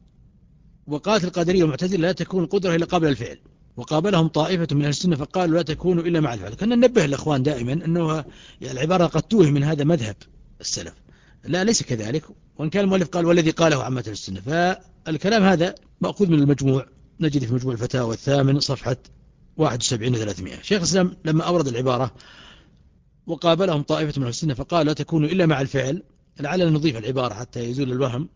وقالت القدرية والمعتزلة لا تكون القدرة إلا قبل الفعل، وقابلهم طائفة من أهل السنة فقالوا لا تكون إلا مع الفعل. كنا ننبه الأخوان دائما أنه العبارة قد توهم من هذا مذهب السلف، لا ليس كذلك، وإن كان المؤلف قال والذي قاله عامة السنة، فالكلام هذا مأخوذ من المجموع، نجد في مجموع الفتاوى الثامن صفحة واحد وسبعين وثلاثمائة. شيخ الإسلام لما أورد العبارة وقابلهم طائفة من أهل السنة فقالوا لا تكون إلا مع الفعل، لعلنا نضيف العبارة حتى يزول الوهم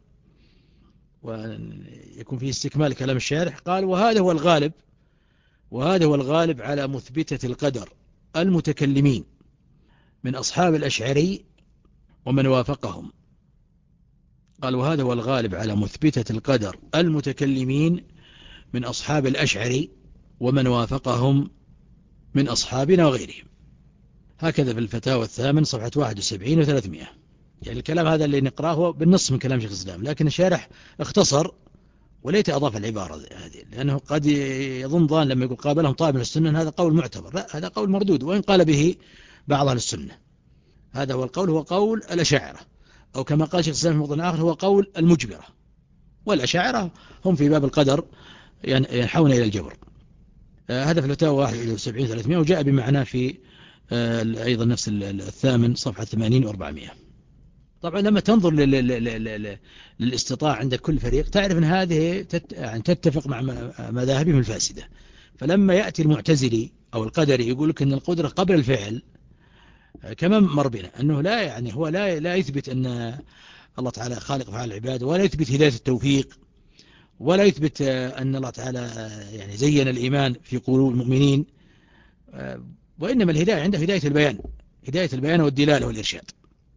ويكون فيه استكمال كلام الشارح. قال: وهذا هو الغالب وهذا هو الغالب على مثبتة القدر المتكلمين من أصحاب الأشعري ومن وافقهم. قال: وهذا هو الغالب على مثبتة القدر المتكلمين من أصحاب الأشعري ومن وافقهم من أصحابنا وغيرهم. هكذا في الفتاوى الثامن صفحة واحد وسبعين وثلاثمائة. يعني الكلام هذا اللي نقرأه هو بالنص من كلام شيخ الإسلام، لكن الشارح اختصر وليت أضاف العبارة هذه، لأنه قد يظن ظان لما يقول قابلهم طائفة من السنة هذا قول معتبر، لا، هذا قول مردود، وإن قال به بعض أهل السنة. هذا هو القول، هو قول الأشاعرة، أو كما قال شيخ الإسلام في موضع آخر هو قول المجبرة، والأشاعرة هم في باب القدر ينحون إلى الجبر. آه هذا في الفتاوى واحد وسبعين وثلاثمائة، وجاء بمعناه في آه أيضا نفس الثامن صفحة ثمانين وأربعمائة. طبعا لما تنظر للاستطاعة عند كل فريق تعرف أن هذه يعني تتفق مع مذاهبهم الفاسدة. فلما يأتي المعتزلي أو القدري يقول لك أن القدرة قبل الفعل، كما مر بنا أنه لا، يعني هو لا لا يثبت أن الله تعالى خالق أفعال العباد، ولا يثبت هداية التوفيق، ولا يثبت أن الله تعالى يعني زين الإيمان في قلوب المؤمنين، وإنما الهداية عنده هداية البيان، هداية البيان والدلالة والإرشاد.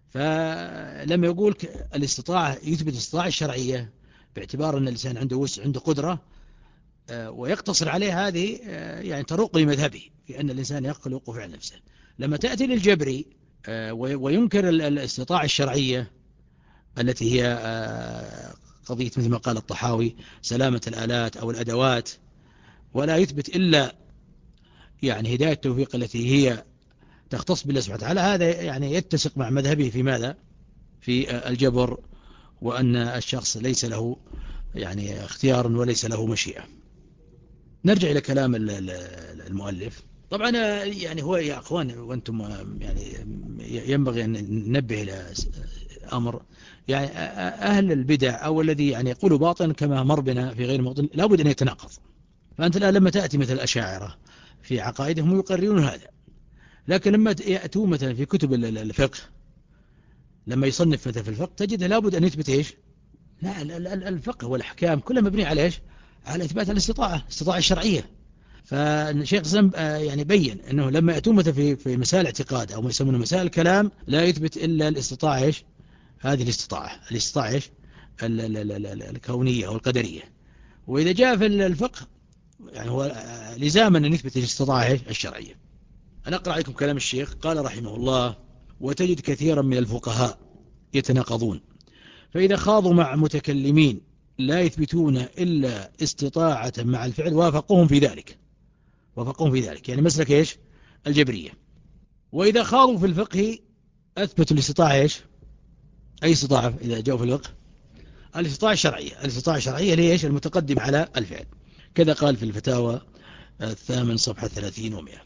فلما يقول الاستطاعة يثبت الاستطاعة الشرعية باعتبار أن الإنسان عنده وسع عنده قدرة ويقتصر عليه، هذه يعني تروق لمذهبه في أن الإنسان يقل وقوف على نفسه. لما تأتي للجبري وينكر الاستطاعة الشرعية التي هي قضية مثل ما قال الطحاوي سلامة الآلات أو الأدوات، ولا يثبت إلا يعني هداية التوفيق التي هي تختص بالله سبحانه وتعالى، هذا يعني يتسق مع مذهبه في ماذا؟ في الجبر، وأن الشخص ليس له يعني اختيار وليس له مشيئة. نرجع إلى كلام المؤلف. طبعا يعني هو يا أخوان وأنتم يعني ينبغي أن ننبه إلى أمر، يعني أهل البدع أو الذي يعني يقول باطن كما مر بنا في غير موطن لابد أن يتناقض. فأنت الآن لما تأتي مثل الأشاعرة في عقائدهم يقررون هذا، لكن لما يأتوا مثلا في كتب الفقه لما يصنف مثلا في الفقه تجد لابد أن يثبت إيش؟ لا الفقه والأحكام كلها مبنية على إيش؟ على إثبات الاستطاعة، الاستطاعة الشرعية. فالشيخ الإسلام يعني بين أنه لما يأتون مثلا في في مسائل اعتقاد أو ما يسمونه مسائل الكلام لا يثبت إلا الاستطاعة إيش؟ هذه الاستطاعة، الاستطاعة إيش؟ الكونية أو القدرية. وإذا جاء في الفقه يعني هو لزاما أن يثبت الاستطاعة الشرعية. أنا أقرأ عليكم كلام الشيخ قال رحمه الله: وتجد كثيرا من الفقهاء يتناقضون، فإذا خاضوا مع متكلمين لا يثبتون إلا استطاعة مع الفعل وافقوهم في ذلك، وافقوهم في ذلك يعني مسلك إيش؟ الجبرية. وإذا خاضوا في الفقه أثبتوا الاستطاعة إيش؟ أي استطاعة إذا جاءوا في الفقه؟ الاستطاعة الشرعية، الاستطاعة الشرعية اللي إيش؟ المتقدم على الفعل. كذا قال في الفتاوى الثامن صفحة ثلاثين ومئة.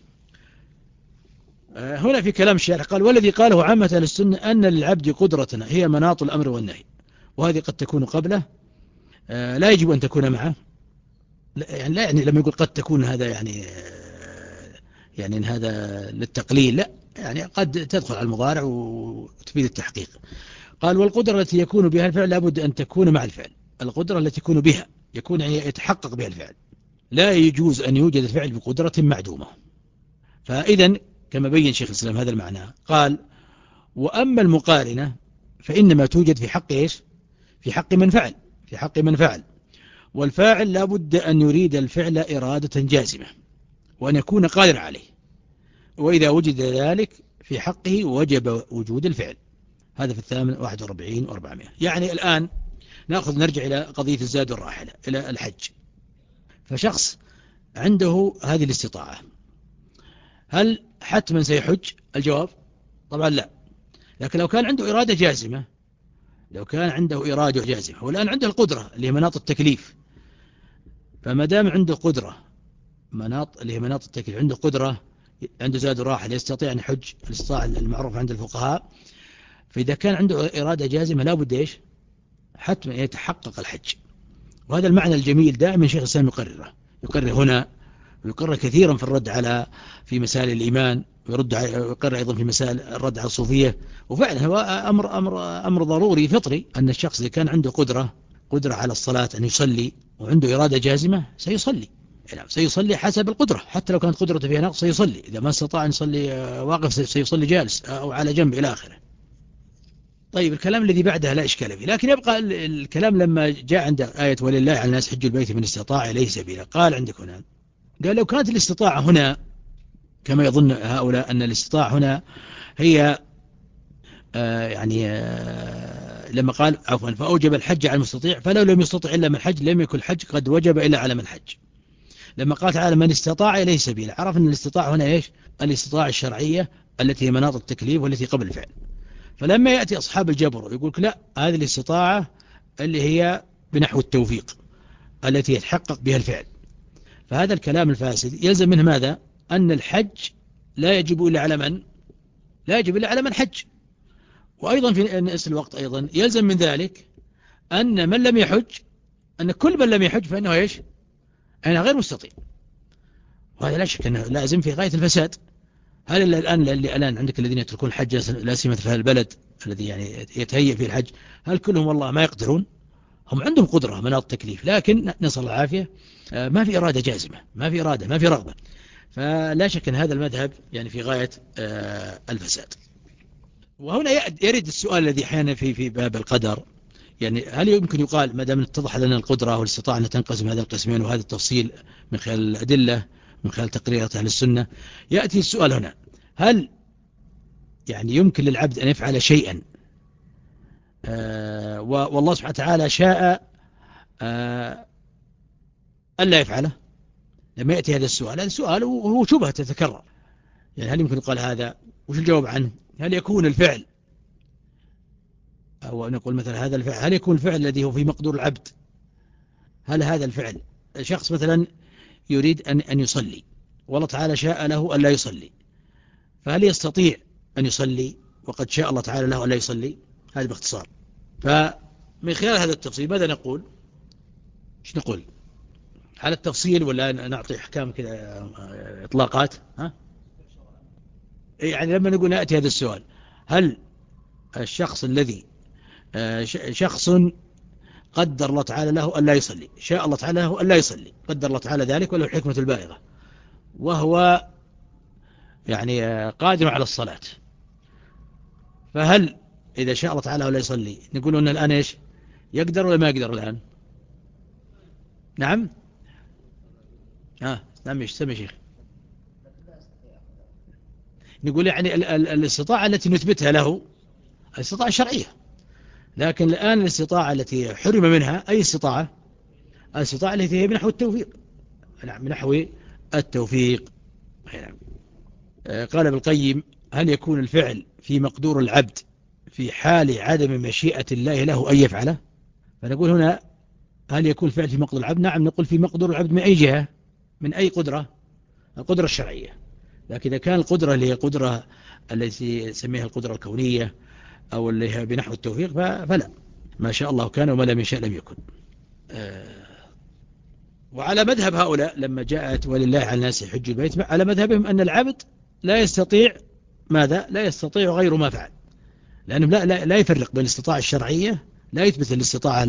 هنا في كلام الشارح قال: والذي قاله عامة أهل السنة أن للعبد قدرة هي مناط الأمر والنهي، وهذه قد تكون قبله لا يجب أن تكون معه. يعني لا يعني لما يقول قد تكون هذا يعني يعني إن هذا للتقليل، لا يعني قد تدخل على المضارع وتفيد التحقيق. قال: والقدرة التي يكون بها الفعل لابد أن تكون مع الفعل، القدرة التي يكون بها يكون يعني يتحقق بها الفعل، لا يجوز أن يوجد الفعل بقدرة معدومة. فإذا كما بين شيخ الإسلام هذا المعنى قال: وأما المقارنة فإنما توجد في حق إيش؟ في حق من فعل، في حق من فعل، والفاعل لابد أن يريد الفعل إرادة جازمة وأن يكون قادر عليه، وإذا وجد ذلك في حقه وجب وجود الفعل. هذا في الثامن واحد وأربعين وأربعمائة. يعني الآن نأخذ نرجع إلى قضية الزاد الراحلة إلى الحج. فشخص عنده هذه الاستطاعة، هل حتما سيحج؟ الجواب طبعا لا. لكن لو كان عنده إرادة جازمة، لو كان عنده إرادة جازمة والآن عنده القدرة اللي هي مناط التكليف، فما دام عنده قدرة مناط اللي هي مناط التكليف، عنده قدرة، عنده زاد راحل يستطيع أن يحج الاستطاعة المعروف عند الفقهاء، فإذا كان عنده إرادة جازمة لابد إيش؟ حتما يتحقق الحج. وهذا المعنى الجميل دائما شيخ الإسلام يقرره، يقرر هنا ويقرر كثيرا في الرد على في مسائل الإيمان، ويرد يقرر أيضا في مسائل الرد على الصوفية. وفعلا هو أمر أمر أمر ضروري فطري أن الشخص إذا كان عنده قدرة قدرة على الصلاة أن يصلي وعنده إرادة جازمة سيصلي، يعني سيصلي حسب القدرة، حتى لو كانت قدرته فيها نقص سيصلي، إذا ما استطاع أن يصلي واقف سيصلي جالس أو على جنب إلى آخره. طيب الكلام الذي بعدها لا إشكال فيه، لكن يبقى الكلام لما جاء عند آية ولله على الناس حج البيت من استطاع إليه سبيلا. قال عندك هنا، قال لو كانت الاستطاعة هنا كما يظن هؤلاء أن الاستطاعة هنا هي آه يعني آه لما قال عفوا فأوجب الحج على المستطيع، فلو لم يستطع إلا من حج لم يكن الحج قد وجب إلا على من حج. لما قال تعالى من استطاع إليه سبيلا، عرف أن الاستطاعة هنا إيش؟ الاستطاعة الشرعية التي هي مناط التكليف والتي قبل الفعل. فلما يأتي أصحاب الجبر ويقول لا هذه الاستطاعة اللي هي بنحو التوفيق التي يتحقق بها الفعل، فهذا الكلام الفاسد يلزم منه ماذا؟ أن الحج لا يجب إلا على من؟ لا يجب إلا على من حج. وأيضا في نفس الوقت أيضا يلزم من ذلك أن من لم يحج، أن كل من لم يحج فإنه إيش؟ أنا غير مستطيع. وهذا لا شك أنه لازم في غاية الفساد. هل الآن اللي الآن عندك الذين يتركون الحج لا سيما في البلد الذي يعني يتهيأ فيه الحج، هل كلهم والله ما يقدرون؟ هم عندهم قدرة مناط التكليف، لكن نسأل الله العافية ما في إرادة جازمة، ما في إرادة، ما في رغبة. فلا شك أن هذا المذهب يعني في غاية الفساد. وهنا يرد السؤال الذي أحيانا في في باب القدر، يعني هل يمكن يقال ما دام اتضح لنا القدرة والاستطاعة أن تنقسم هذا القسمين وهذا التفصيل من خلال الأدلة من خلال تقريرات أهل السنة، يأتي السؤال هنا، هل يعني يمكن للعبد أن يفعل شيئا آه والله سبحانه وتعالى شاء آه ألا يفعله؟ لما يأتي هذا السؤال، هذا السؤال وهو شبهة تتكرر، يعني هل يمكن يقال هذا؟ وش الجواب عنه؟ هل يكون الفعل، أو نقول مثلا هذا الفعل، هل يكون الفعل الذي هو في مقدور العبد، هل هذا الفعل شخص مثلا يريد أن أن يصلي والله تعالى شاء له أن لا يصلي، فهل يستطيع أن يصلي وقد شاء الله تعالى له أن لا يصلي؟ هذا باختصار. فمن خلال هذا التفصيل ماذا نقول؟ ايش نقول على التفصيل ولا نعطي أحكام كذا إطلاقات؟ ها؟ يعني لما نقول نأتي هذا السؤال، هل الشخص الذي شخص قدر الله تعالى له أن لا يصلي، شاء الله تعالى له أن لا يصلي، قدر الله تعالى ذلك وله الحكمة البالغة، وهو يعني قادر على الصلاة، فهل إذا شاء الله تعالى ولا يصلي نقول أن الآن إيش يقدر ولا ما يقدر الآن؟ نعم ها نعم إيش سمي شيخ؟ نقول يعني ال ال الاستطاعة التي نثبتها له الاستطاعة الشرعية، لكن الآن الاستطاعة التي حرم منها أي استطاعة؟ الاستطاعة التي هي بنحو التوفيق. نعم بنحو التوفيق. نعم. قال ابن القيم هل يكون الفعل في مقدور العبد في حال عدم مشيئة الله له أن يفعله؟ فنقول هنا هل يكون الفعل في مقدور العبد؟ نعم نقول في مقدور العبد من أي جهة؟ من أي قدرة؟ القدرة الشرعية. لكن إذا كان القدرة اللي هي قدرة التي نسميها القدرة الكونية أو اللي هي بنحو التوفيق فلا، ما شاء الله كان وما لم يشاء لم يكن. وعلى مذهب هؤلاء لما جاءت ولله على الناس حج البيت، على مذهبهم أن العبد لا يستطيع ماذا؟ لا يستطيع غير ما فعل، لأنه لا, لا, لا يفرق بين الاستطاعة الشرعية، لا يثبت الاستطاعة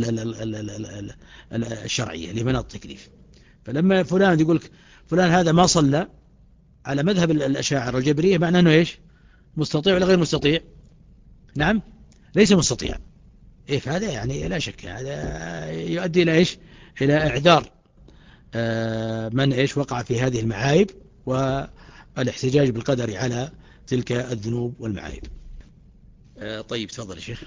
الشرعية لمناط التكليف. فلما فلان يقول لك فلان هذا ما صلى على مذهب الأشاعرة والجبرية معناه أنه إيش؟ مستطيع ولا غير مستطيع؟ نعم ليس مستطيع. إيه فهذا يعني لا شك هذا يؤدي إلى إيش؟ إلى إعذار من إيش وقع في هذه المعايب والاحتجاج بالقدر على تلك الذنوب والمعايب. طيب تفضل يا شيخ.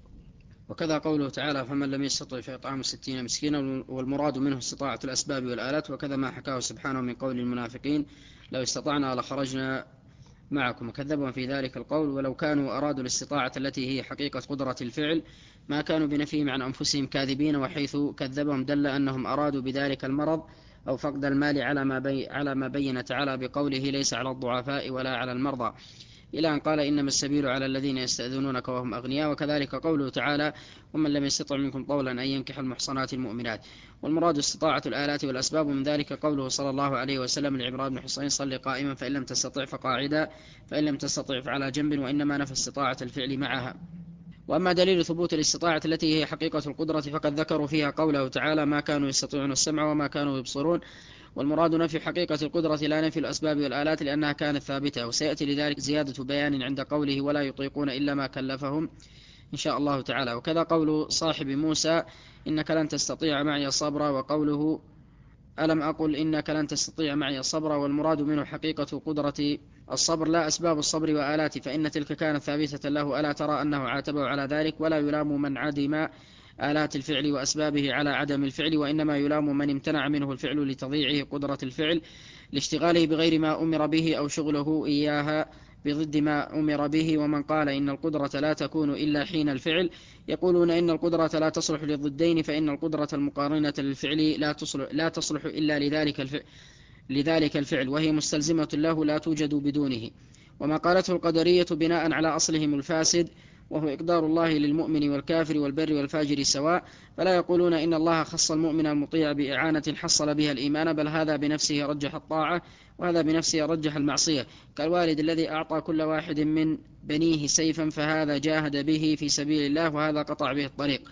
وكذا قوله تعالى فمن لم يستطع فإطعام ستين مسكينا، والمراد منه استطاعة الأسباب والآلات، وكذا ما حكاه سبحانه من قول المنافقين لو استطعنا لخرجنا معكم، وكذبهم في ذلك القول، ولو كانوا أرادوا الاستطاعة التي هي حقيقة قدرة الفعل ما كانوا بنفيهم عن أنفسهم كاذبين، وحيث كذبهم دل أنهم أرادوا بذلك المرض أو فقد المال على ما, بي على ما بين تعالى بقوله ليس على الضعفاء ولا على المرضى، إلى أن قال إنما السبيل على الذين يستأذنونك وهم أغنياء. وكذلك قوله تعالى ومن لم يستطع منكم طولا أن ينكح المحصنات المؤمنات. والمراد استطاعة الآلات والأسباب، ومن ذلك قوله صلى الله عليه وسلم لعمران بن حصين صل قائما فإن لم تستطع فقاعدا فإن لم تستطع فعلى جنب، وإنما نفى استطاعة الفعل معها. وأما دليل ثبوت الاستطاعة التي هي حقيقة القدرة فقد ذكروا فيها قوله تعالى ما كانوا يستطيعون السمع وما كانوا يبصرون، والمراد نفي حقيقة القدرة لا نفي الأسباب والآلات لأنها كانت ثابتة، وسيأتي لذلك زيادة بيان عند قوله ولا يطيقون إلا ما كلفهم إن شاء الله تعالى. وكذا قول صاحب موسى إنك لن تستطيع معي صبرا، وقوله ألم أقل إنك لن تستطيع معي صبرا، والمراد منه حقيقة قدرة الصبر لا أسباب الصبر وآلاته، فإن تلك كانت ثابتة له ألا ترى أنه عاتبه على ذلك، ولا يلام من عدم آلات الفعل وأسبابه على عدم الفعل، وإنما يلام من امتنع منه الفعل لتضييعه قدرة الفعل لاشتغاله بغير ما أمر به أو شغله إياها بضد ما أمر به. ومن قال إن القدرة لا تكون إلا حين الفعل يقولون إن القدرة لا تصلح للضدين، فإن القدرة المقارنة للفعل لا تصلح, لا تصلح إلا لذلك الفعل, لذلك الفعل وهي مستلزمة له لا توجد بدونه. وما قالته القدرية بناء على أصلهم الفاسد وهو إقدار الله للمؤمن والكافر والبر والفاجر سواء، فلا يقولون إن الله خص المؤمن المطيع بإعانة حصل بها الإيمان، بل هذا بنفسه رجح الطاعة وهذا بنفسه رجح المعصية، كالوالد الذي أعطى كل واحد من بنيه سيفا فهذا جاهد به في سبيل الله وهذا قطع به الطريق.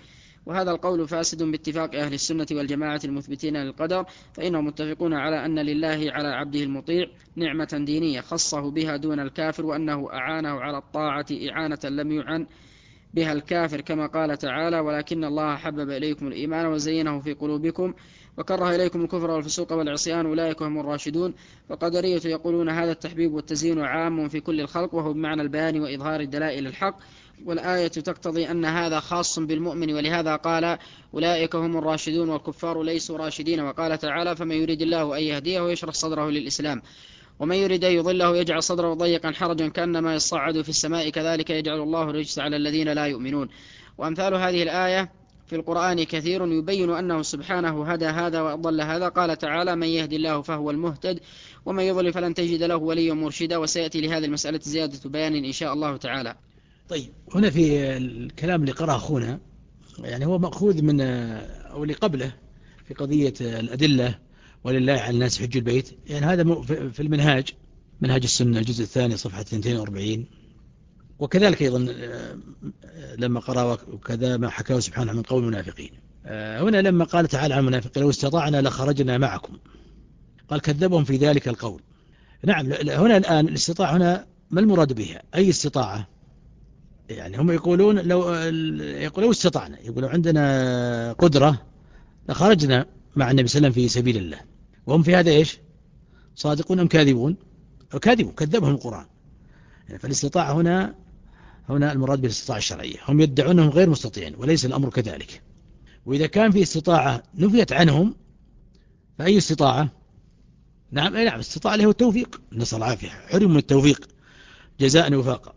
وهذا القول فاسد باتفاق أهل السنة والجماعة المثبتين للقدر، فإنهم متفقون على أن لله على عبده المطيع نعمة دينية خصه بها دون الكافر، وأنه أعانه على الطاعة إعانة لم يعن بها الكافر، كما قال تعالى: ولكن الله حبب إليكم الإيمان وزينه في قلوبكم وكره إليكم الكفر والفسوق والعصيان أولئك هم الراشدون. فالقدرية يقولون هذا التحبيب والتزيين عام في كل الخلق، وهو بمعنى البيان وإظهار الدلائل الحق، والآية تقتضي أن هذا خاص بالمؤمن، ولهذا قال: أولئك هم الراشدون والكفار ليسوا راشدين. وقال تعالى: فمن يريد الله أن يهديه ويشرح صدره للإسلام، ومن يريد أن يضله يجعل صدره ضيقا حرجا كأنما يصعد في السماء، كذلك يجعل الله الرجس على الذين لا يؤمنون. وأمثال هذه الآية في القرآن كثير يبين أنه سبحانه هدى هذا وأضل هذا. قال تعالى: من يهدي الله فهو المهتد، ومن يضلل فلن تجد له وليا مرشدا. وسيأتي لهذه المسألة زيادة بيان إن شاء الله تعالى. طيب، هنا في الكلام اللي قرأه أخونا يعني هو مأخوذ من أو اللي قبله في قضية الأدلة ولله على الناس حج البيت، يعني هذا في المنهاج، منهاج السنة الجزء الثاني صفحة اثنين وأربعين. وكذلك أيضا لما قرأ وكذا ما حكاه سبحانه من قول المنافقين. هنا لما قال تعالى عن المنافقين: لو استطعنا لخرجنا معكم، قال كذبهم في ذلك القول. نعم، هنا الآن الاستطاعة هنا ما المراد بها؟ أي استطاعة؟ يعني هم يقولون لو يقولوا استطعنا، يقولوا عندنا قدرة لخرجنا مع النبي صلى الله عليه وسلم في سبيل الله، وهم في هذا إيش؟ صادقون أم كاذبون؟ أو كاذبون، كذبهم القرآن. يعني فالاستطاعة هنا هنا المراد بالاستطاعة الشرعية. هم يدعون أنهم غير مستطيعين وليس الأمر كذلك. وإذا كان في استطاعة نفيت عنهم فأي استطاعة؟ نعم أي نعم، استطاعة له التوفيق، نسأل العافية، حرم من التوفيق جزاء وفاقا.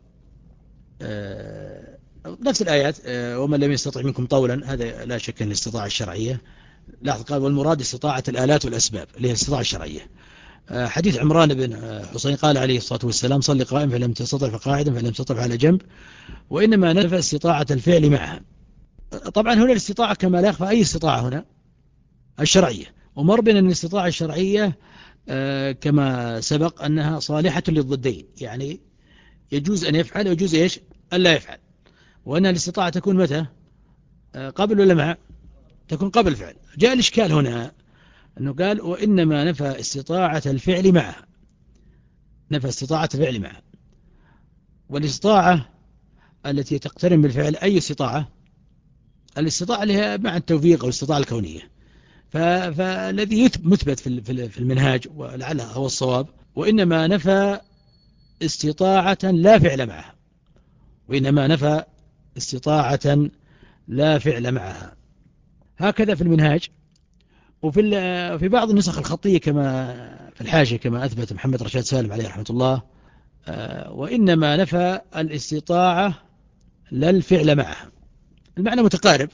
آه نفس الآيات: آه ومن لم يستطع منكم طولا، هذا لا شك أن الاستطاعة الشرعية. لاحظ قال: والمراد استطاعة الآلات والأسباب اللي هي الاستطاعة الشرعية. آه حديث عمران بن حسين قال عليه الصلاة والسلام: صل قائم فلم تستطع فقاعدا فلم تستطع على جنب. وإنما نفى استطاعة الفعل معها. طبعا هنا الاستطاعة كما لا يخفى أي استطاعة هنا الشرعية، ومر بنا أن الاستطاعة الشرعية آه كما سبق أنها صالحة للضدين، يعني يجوز أن يفعل ويجوز إيش أن لا يفعل. وأن الاستطاعة تكون متى؟ آه قبل ولا مع؟ تكون قبل الفعل. جاء الإشكال هنا أنه قال: وإنما نفى استطاعة الفعل معها، نفى استطاعة الفعل معها. والاستطاعة التي تقترن بالفعل أي استطاعة؟ الاستطاعة لها مع التوفيق أو الاستطاعة الكونية. فالذي مثبت في المنهاج ولعلها هو الصواب: وإنما نفى استطاعة لا فعل معها، وإنما نفى استطاعة لا فعل معها. هكذا في المنهاج. وفي في بعض النسخ الخطية كما في الحاشية كما أثبت محمد رشاد سالم عليه رحمة الله: وإنما نفى الاستطاعة لا الفعل معها. المعنى متقارب،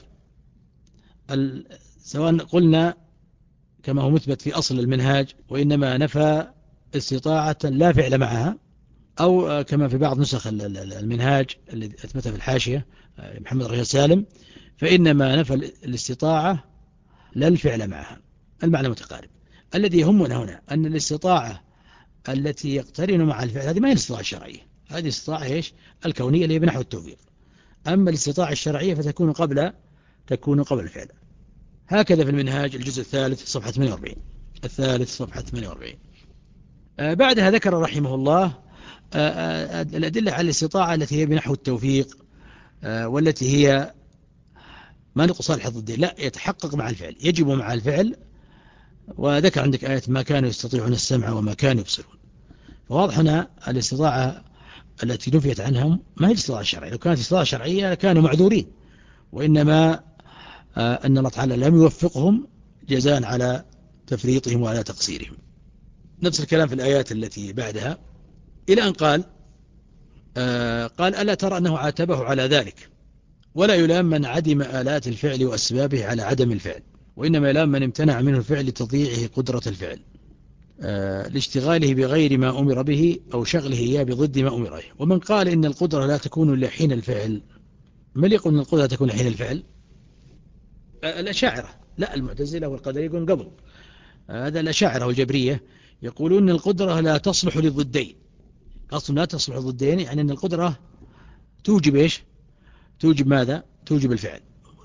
سواء قلنا كما هو مثبت في أصل المنهاج: وإنما نفى استطاعة لا فعل معها، أو كما في بعض نسخ المنهاج اللي أثبتها في الحاشية محمد رشاد سالم: فإنما نفى الاستطاعة لا الفعل معها. المعنى متقارب. الذي يهمنا هنا أن الاستطاعة التي يقترن مع الفعل هذه ما هي الاستطاعة الشرعية، هذه الاستطاعة إيش؟ الكونية اللي هي بنحو التوفيق. أما الاستطاعة الشرعية فتكون قبل تكون قبل الفعل. هكذا في المنهاج الجزء الثالث صفحة ثمانية وأربعين، الثالث صفحة ثمانية وأربعين. آه بعدها ذكر رحمه الله آه آه الأدلة على الاستطاعة التي هي بنحو التوفيق، آه والتي هي ما نقول صالح الضدين، لا، يتحقق مع الفعل، يجب مع الفعل. وذكر عندك آية: ما كانوا يستطيعون السمع وما كانوا يبصرون. فواضح هنا الاستطاعة التي نفيت عنهم ما هي الاستطاعة الشرعية. لو كانت استطاعة شرعية كانوا معذورين، وإنما آه أن الله تعالى لم يوفقهم جزاء على تفريطهم وعلى تقصيرهم. نفس الكلام في الآيات التي بعدها، إلى أن قال آه قال: ألا ترى أنه عاتبه على ذلك، ولا يلام من عدم آلات الفعل وأسبابه على عدم الفعل، وإنما يلام من امتنع منه الفعل لتضييعه قدرة الفعل، آه لاشتغاله بغير ما أمر به أو شغله إياه بضد ما أمر به. ومن قال إن القدرة لا تكون لحين الفعل، من يقول أن القدرة تكون لحين الفعل؟ آه الأشاعرة، لا، المعتزلة والقدرية يقولون قبل. هذا آه الأشاعرة والجبرية يقولون أن القدرة لا تصلح للضدين. أصلا لا تصلح للضدين يعني أن القدرة توجب إيش؟ توجب ماذا؟ توجب الفعل.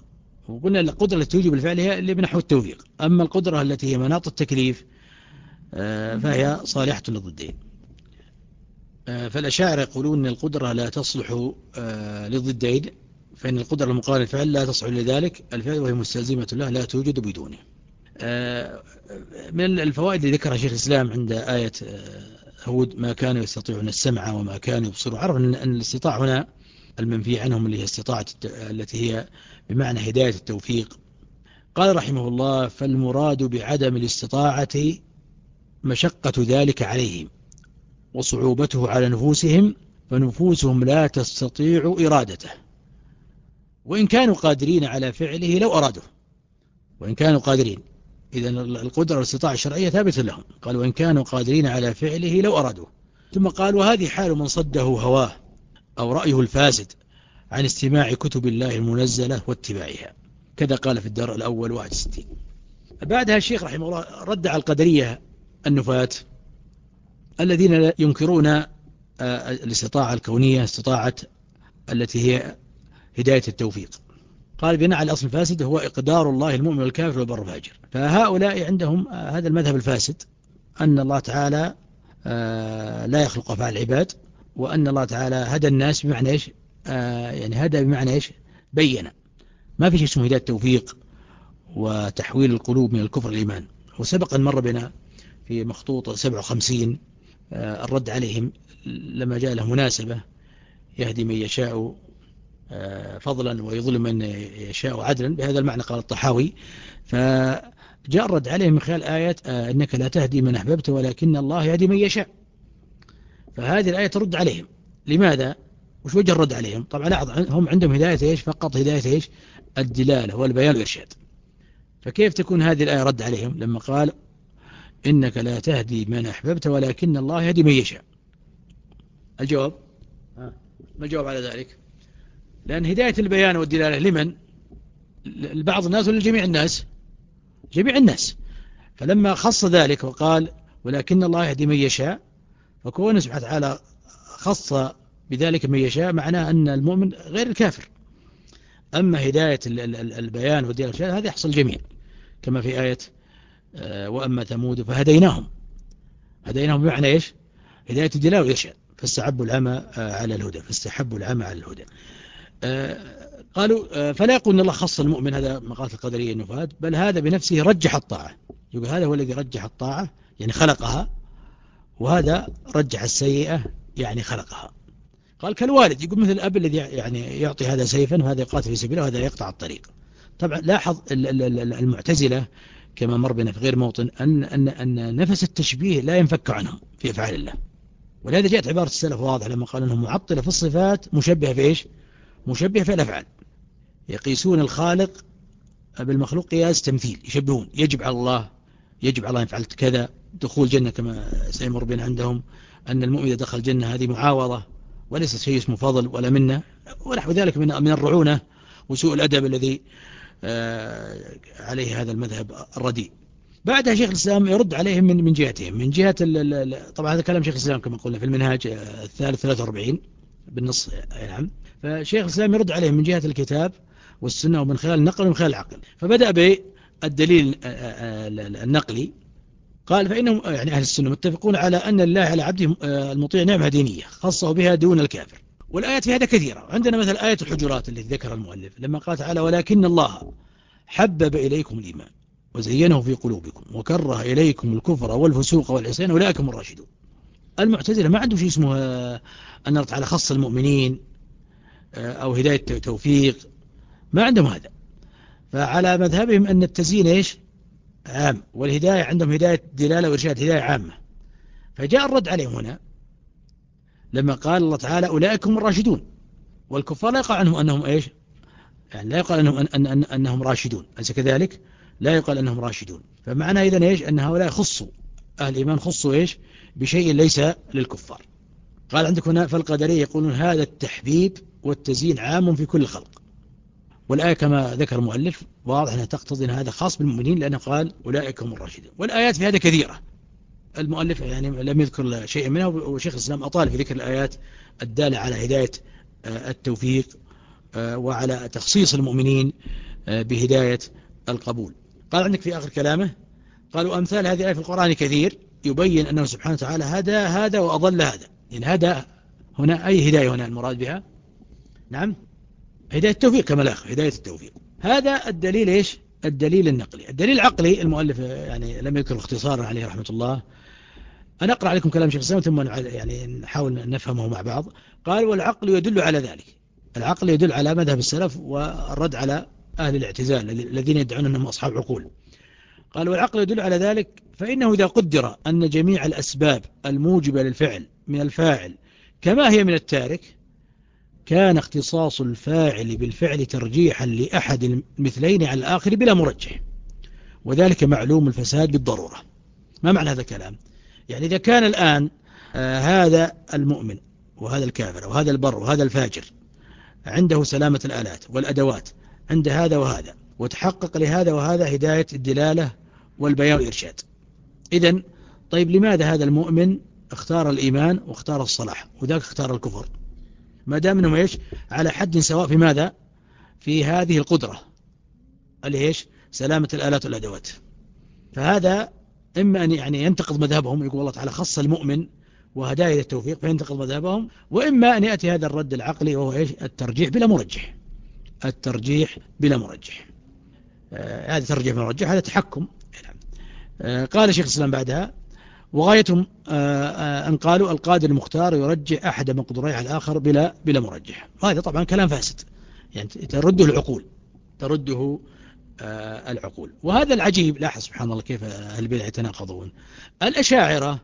وقلنا القدرة التي توجب الفعل هي اللي بنحو التوفيق، أما القدرة التي هي مناط التكليف فهي صالحة للضدين. فالأشاعرة يقولون أن القدرة لا تصلح للضدين، فإن القدرة المقارنة للفعل لا تصلح لذلك الفعل وهي مستلزمة له لا توجد بدونه. من الفوائد اللي ذكرها شيخ الإسلام عند آية هود ما كانوا يستطيعون السمع وما كانوا يبصرون، عرف أن الاستطاعة هنا المنفي عنهم اللي هي استطاعة التي هي بمعنى هداية التوفيق. قال رحمه الله: فالمراد بعدم الاستطاعة مشقة ذلك عليهم وصعوبته على نفوسهم، فنفوسهم لا تستطيع إرادته وإن كانوا قادرين على فعله لو أرادوا. وإن كانوا قادرين، إذن القدرة والاستطاعة الشرعية ثابتة لهم. قال: وإن كانوا قادرين على فعله لو أرادوا. ثم قال: وهذه حال من صده هواه أو رأيه الفاسد عن استماع كتب الله المنزلة واتباعها. كذا قال في الدار الأول واحد وستين. بعدها الشيخ رحمه الله رد على القدرية النفاة الذين ينكرون الاستطاعة الكونية، استطاعة التي هي هداية التوفيق. قال: بناء على الأصل الفاسد هو إقدار الله المؤمن والكافر والبر والفاجر. فهؤلاء عندهم هذا المذهب الفاسد، أن الله تعالى لا يخلق أفعال العباد، وأن الله تعالى هدى الناس بمعنى إيش؟ يعني هدى بمعنى إيش؟ بيّن. ما في شيء اسمه هداية التوفيق وتحويل القلوب من الكفر الإيمان. وسبق أن مر بنا في مخطوطة سبعة وخمسين الرد عليهم لما جاء له مناسبة: يهدي من يشاء فضلا ويظلم من يشاء عدلا، بهذا المعنى قال الطحاوي. فجاء الرد عليهم من خلال آية: إنك لا تهدي من أحببت ولكن الله يهدي من يشاء. فهذه الآية ترد عليهم. لماذا؟ وش وجه الرد عليهم؟ طبعا لا، هم عندهم هداية إيش؟ فقط هداية إيش؟ الدلالة والبيان والإرشاد. فكيف تكون هذه الآية رد عليهم لما قال: إنك لا تهدي من أحببت ولكن الله يهدي من يشاء؟ الجواب: ما الجواب على ذلك؟ لأن هداية البيان والدلالة لمن؟ لبعض الناس ولا جميع الناس؟ جميع الناس. فلما خص ذلك وقال: ولكن الله يهدي من يشاء، فكون سبحانه وتعالى خص بذلك من يشاء معناه أن المؤمن غير الكافر. أما هداية البيان والدلالة هذا يحصل جميع، كما في آية: وأما ثمود فهديناهم. هديناهم بمعنى إيش؟ هداية الدلالة والإرشاد. فاستحبوا العمى على الهدى فاستحبوا العمى على الهدى. قالوا: فلا يقول أن الله خص المؤمن، هذا مقالة القدرية النفاة، بل هذا بنفسه رجح الطاعة. يقول هذا هو الذي رجح الطاعة يعني خلقها، وهذا رجح السيئة يعني خلقها. قال: كالوالد، يقول مثل الأب الذي يعني يعطي هذا سيفا وهذا يقاتل في سبيله وهذا يقطع الطريق. طبعا لاحظ المعتزلة كما مر بنا في غير موطن أن, أن, أن نفس التشبيه لا ينفك عنهم في أفعال الله. ولهذا جاءت عبارة السلف واضح لما قال أنهم معطلة في الصفات مشبهة في إيش؟ مشبهة في الأفعال. يقيسون الخالق بالمخلوق قياس تمثيل، يشبهون: يجب على الله يجب على الله إن فعلت كذا دخول جنة، كما سيمر بنا عندهم أن المؤمن إذا دخل الجنة هذه معاوضة وليس شيء اسمه فضل ولا منه، ونحو ذلك من من الرعونة وسوء الأدب الذي عليه هذا المذهب الرديء. بعدها شيخ الإسلام يرد عليهم من من جهتهم، من جهة طبعا هذا كلام شيخ الإسلام كما قلنا في المنهاج الثالث ثلاثة وأربعين بالنص. نعم. فشيخ الإسلام يرد عليهم من جهة الكتاب والسنة ومن خلال النقل ومن خلال العقل. فبدأ بالدليل النقلي. قال: فإنهم يعني أهل السنة متفقون على أن الله على عبده المطيع نعمة دينية خصه بها دون الكافر. والآيات في هذا كثيرة. عندنا مثل آية الحجرات التي ذكر المؤلف لما قال تعالى: ولكن الله حبب إليكم الإيمان وزينه في قلوبكم وكره إليكم الكفر والفسوق والعصيان أولئك هم الراشدون. المعتزلة ما عندهم شيء اسمه أن الله تعالى خص المؤمنين أو هداية توفيق، ما عندهم هذا. فعلى مذهبهم أن التزيين إيش؟ عام، والهداية عندهم هداية دلالة وإرشاد هداية عامة. فجاء الرد عليهم هنا لما قال الله تعالى: أولئك هم الراشدون، والكفار لا يقال عنهم أنهم إيش؟ يعني لا يقال أنهم, أن أن أنهم راشدون، أليس كذلك؟ لا يقال أنهم راشدون. فمعنى إذن إيش؟ أن هؤلاء خصوا أهل الإيمان خصوا إيش؟ بشيء ليس للكفار. قال عندك هنا: فالقدرية يقولون هذا التحبيب والتزيين عام في كل الخلق. والآية كما ذكر المؤلف واضح أنها تقتضي أن هذا خاص بالمؤمنين، لأنه قال: أولئك هم الراشدون. والآيات في هذا كثيرة. المؤلف يعني لم يذكر شيء منها، وشيخ الإسلام أطال في ذكر الآيات الدالة على هداية التوفيق وعلى تخصيص المؤمنين بهداية القبول. قال عندك في آخر كلامه، قالوا أمثال هذه الآية في القرآن كثير يبين أنه سبحانه وتعالى هدى هذا وأضل هذا. يعني هدى هنا أي هداية هنا المراد بها؟ نعم هداية التوفيق كما الأخ، هداية التوفيق. هذا الدليل إيش؟ الدليل النقلي. الدليل العقلي المؤلف يعني لم يذكر اختصارا عليه رحمة الله. أنا أقرأ عليكم كلام شيخ الإسلام ثم يعني نحاول نفهمه مع بعض. قال والعقل يدل على ذلك. العقل يدل على مذهب السلف والرد على أهل الاعتزال الذين يدعون أنهم أصحاب عقول. قال والعقل يدل على ذلك فإنه إذا قدر أن جميع الأسباب الموجبة للفعل من الفاعل كما هي من التارك، كان اختصاص الفاعل بالفعل ترجيحا لأحد المثلين على الآخر بلا مرجح، وذلك معلوم الفساد بالضرورة. ما معنى هذا الكلام؟ يعني إذا كان الآن آه هذا المؤمن وهذا الكافر وهذا البر وهذا الفاجر عنده سلامة الآلات والأدوات عند هذا وهذا، وتحقق لهذا وهذا هداية الدلالة والبيان والإرشاد، إذن طيب لماذا هذا المؤمن اختار الإيمان واختار الصلاح وذاك اختار الكفر؟ ما دام انهم ايش على حد سواء في ماذا؟ في هذه القدرة اللي ايش سلامة الآلات والأدوات. فهذا إما أن يعني ينتقض مذهبهم، يقول الله تعالى خص المؤمن وهداية إلى التوفيق فينتقض مذهبهم، وإما أن يأتي هذا الرد العقلي وهو إيش الترجيح بلا مرجح. الترجيح بلا مرجح آه هذا ترجيح بلا مرجح، هذا تحكم. آه قال شيخ الإسلام بعدها وغايتهم آه آه أن قالوا القادر المختار يرجح أحد مقدوريه على الآخر بلا بلا مرجح. هذا طبعا كلام فاسد، يعني ترده العقول، ترده آه العقول. وهذا العجيب، لاحظ سبحان الله كيف أهل البدع يتناقضون. الأشاعرة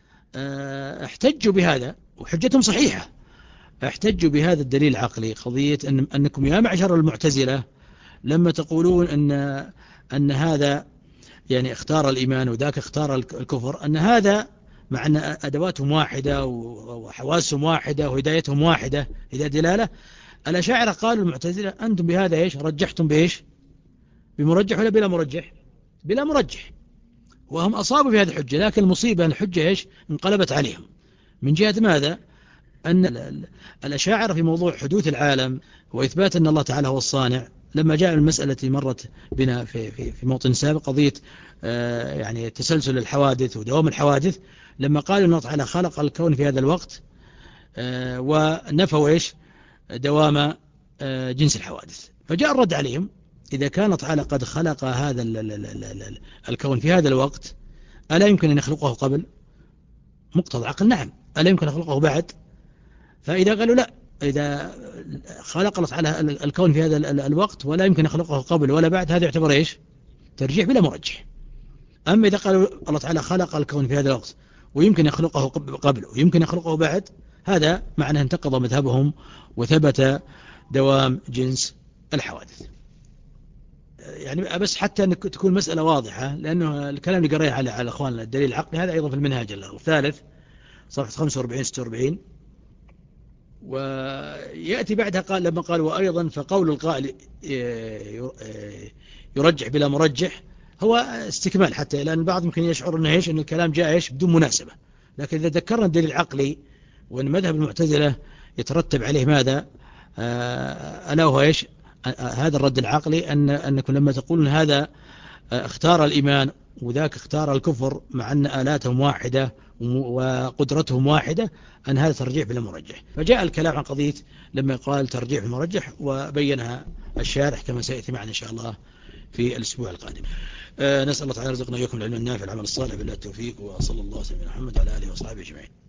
آه احتجوا بهذا وحجتهم صحيحة، احتجوا بهذا الدليل العقلي، قضية أن أنكم يا معشر المعتزلة لما تقولون أن أن هذا يعني اختار الإيمان وذاك اختار الكفر، أن هذا مع أن أدواتهم واحدة وحواسهم واحدة وهدايتهم واحدة هداية دلالة. الأشاعرة قالوا المعتزلة أنتم بهذا إيش رجحتم بإيش؟ بمرجح ولا بلا مرجح؟ بلا مرجح، وهم أصابوا بهذه الحجة، لكن المصيبة أن الحجة إيش انقلبت عليهم. من جهة ماذا؟ أن الأشاعرة في موضوع حدوث العالم وإثبات أن الله تعالى هو الصانع، لما جاء المسألة التي مرت بنا في في في موطن سابق، قضية آه يعني تسلسل الحوادث ودوام الحوادث، لما قالوا أن الله تعالى خلق الكون في هذا الوقت آه ونفوا إيش دوام آه جنس الحوادث، فجاء الرد عليهم إذا كان الله تعالى قد خلق هذا الكون في هذا الوقت ألا يمكن أن يخلقه قبل؟ مقتضى عقل نعم، ألا يمكن أن يخلقه بعد؟ فإذا قالوا لا، إذا خلق الله تعالى الكون في هذا الوقت ولا يمكن يخلقه قبل ولا بعد، هذا يعتبر إيش؟ ترجيح بلا مرجح. أما إذا قالوا الله تعالى خلق الكون في هذا الوقت ويمكن يخلقه قبل ويمكن يخلقه بعد، هذا معناه انتقض مذهبهم وثبت دوام جنس الحوادث. يعني بس حتى أن تكون مسألة واضحة، لأنه الكلام اللي قريه على على أخواننا الدليل العقلي هذا أيضا في المنهاج الثالث صفحة خمسة وأربعين ستة وأربعين. ويأتي بعدها قال لما قال وأيضا فقول القائل يرجح بلا مرجح هو استكمال، حتى لأن البعض ممكن يشعر أنه إيش أن الكلام جاء إيش بدون مناسبة، لكن إذا ذكرنا الدليل العقلي وأن مذهب المعتزلة يترتب عليه ماذا ألا وهو إيش هذا الرد العقلي، أن أنكم لما تقولون هذا اختار الإيمان وذاك اختار الكفر مع أن آلاتهم واحدة وقدرتهم واحدة، أن هذا ترجيح بلا مرجح. فجاء الكلام عن قضية لما قال ترجيح بالمرجح وبينها الشارح كما سيأتي معنا إن شاء الله في الأسبوع القادم. أه نسأل الله تعالى رزقنا وإياكم العلم النافع العمل الصالح بالله التوفيق، وصلى الله وسلم على محمد وعلى آله وصحبه أجمعين.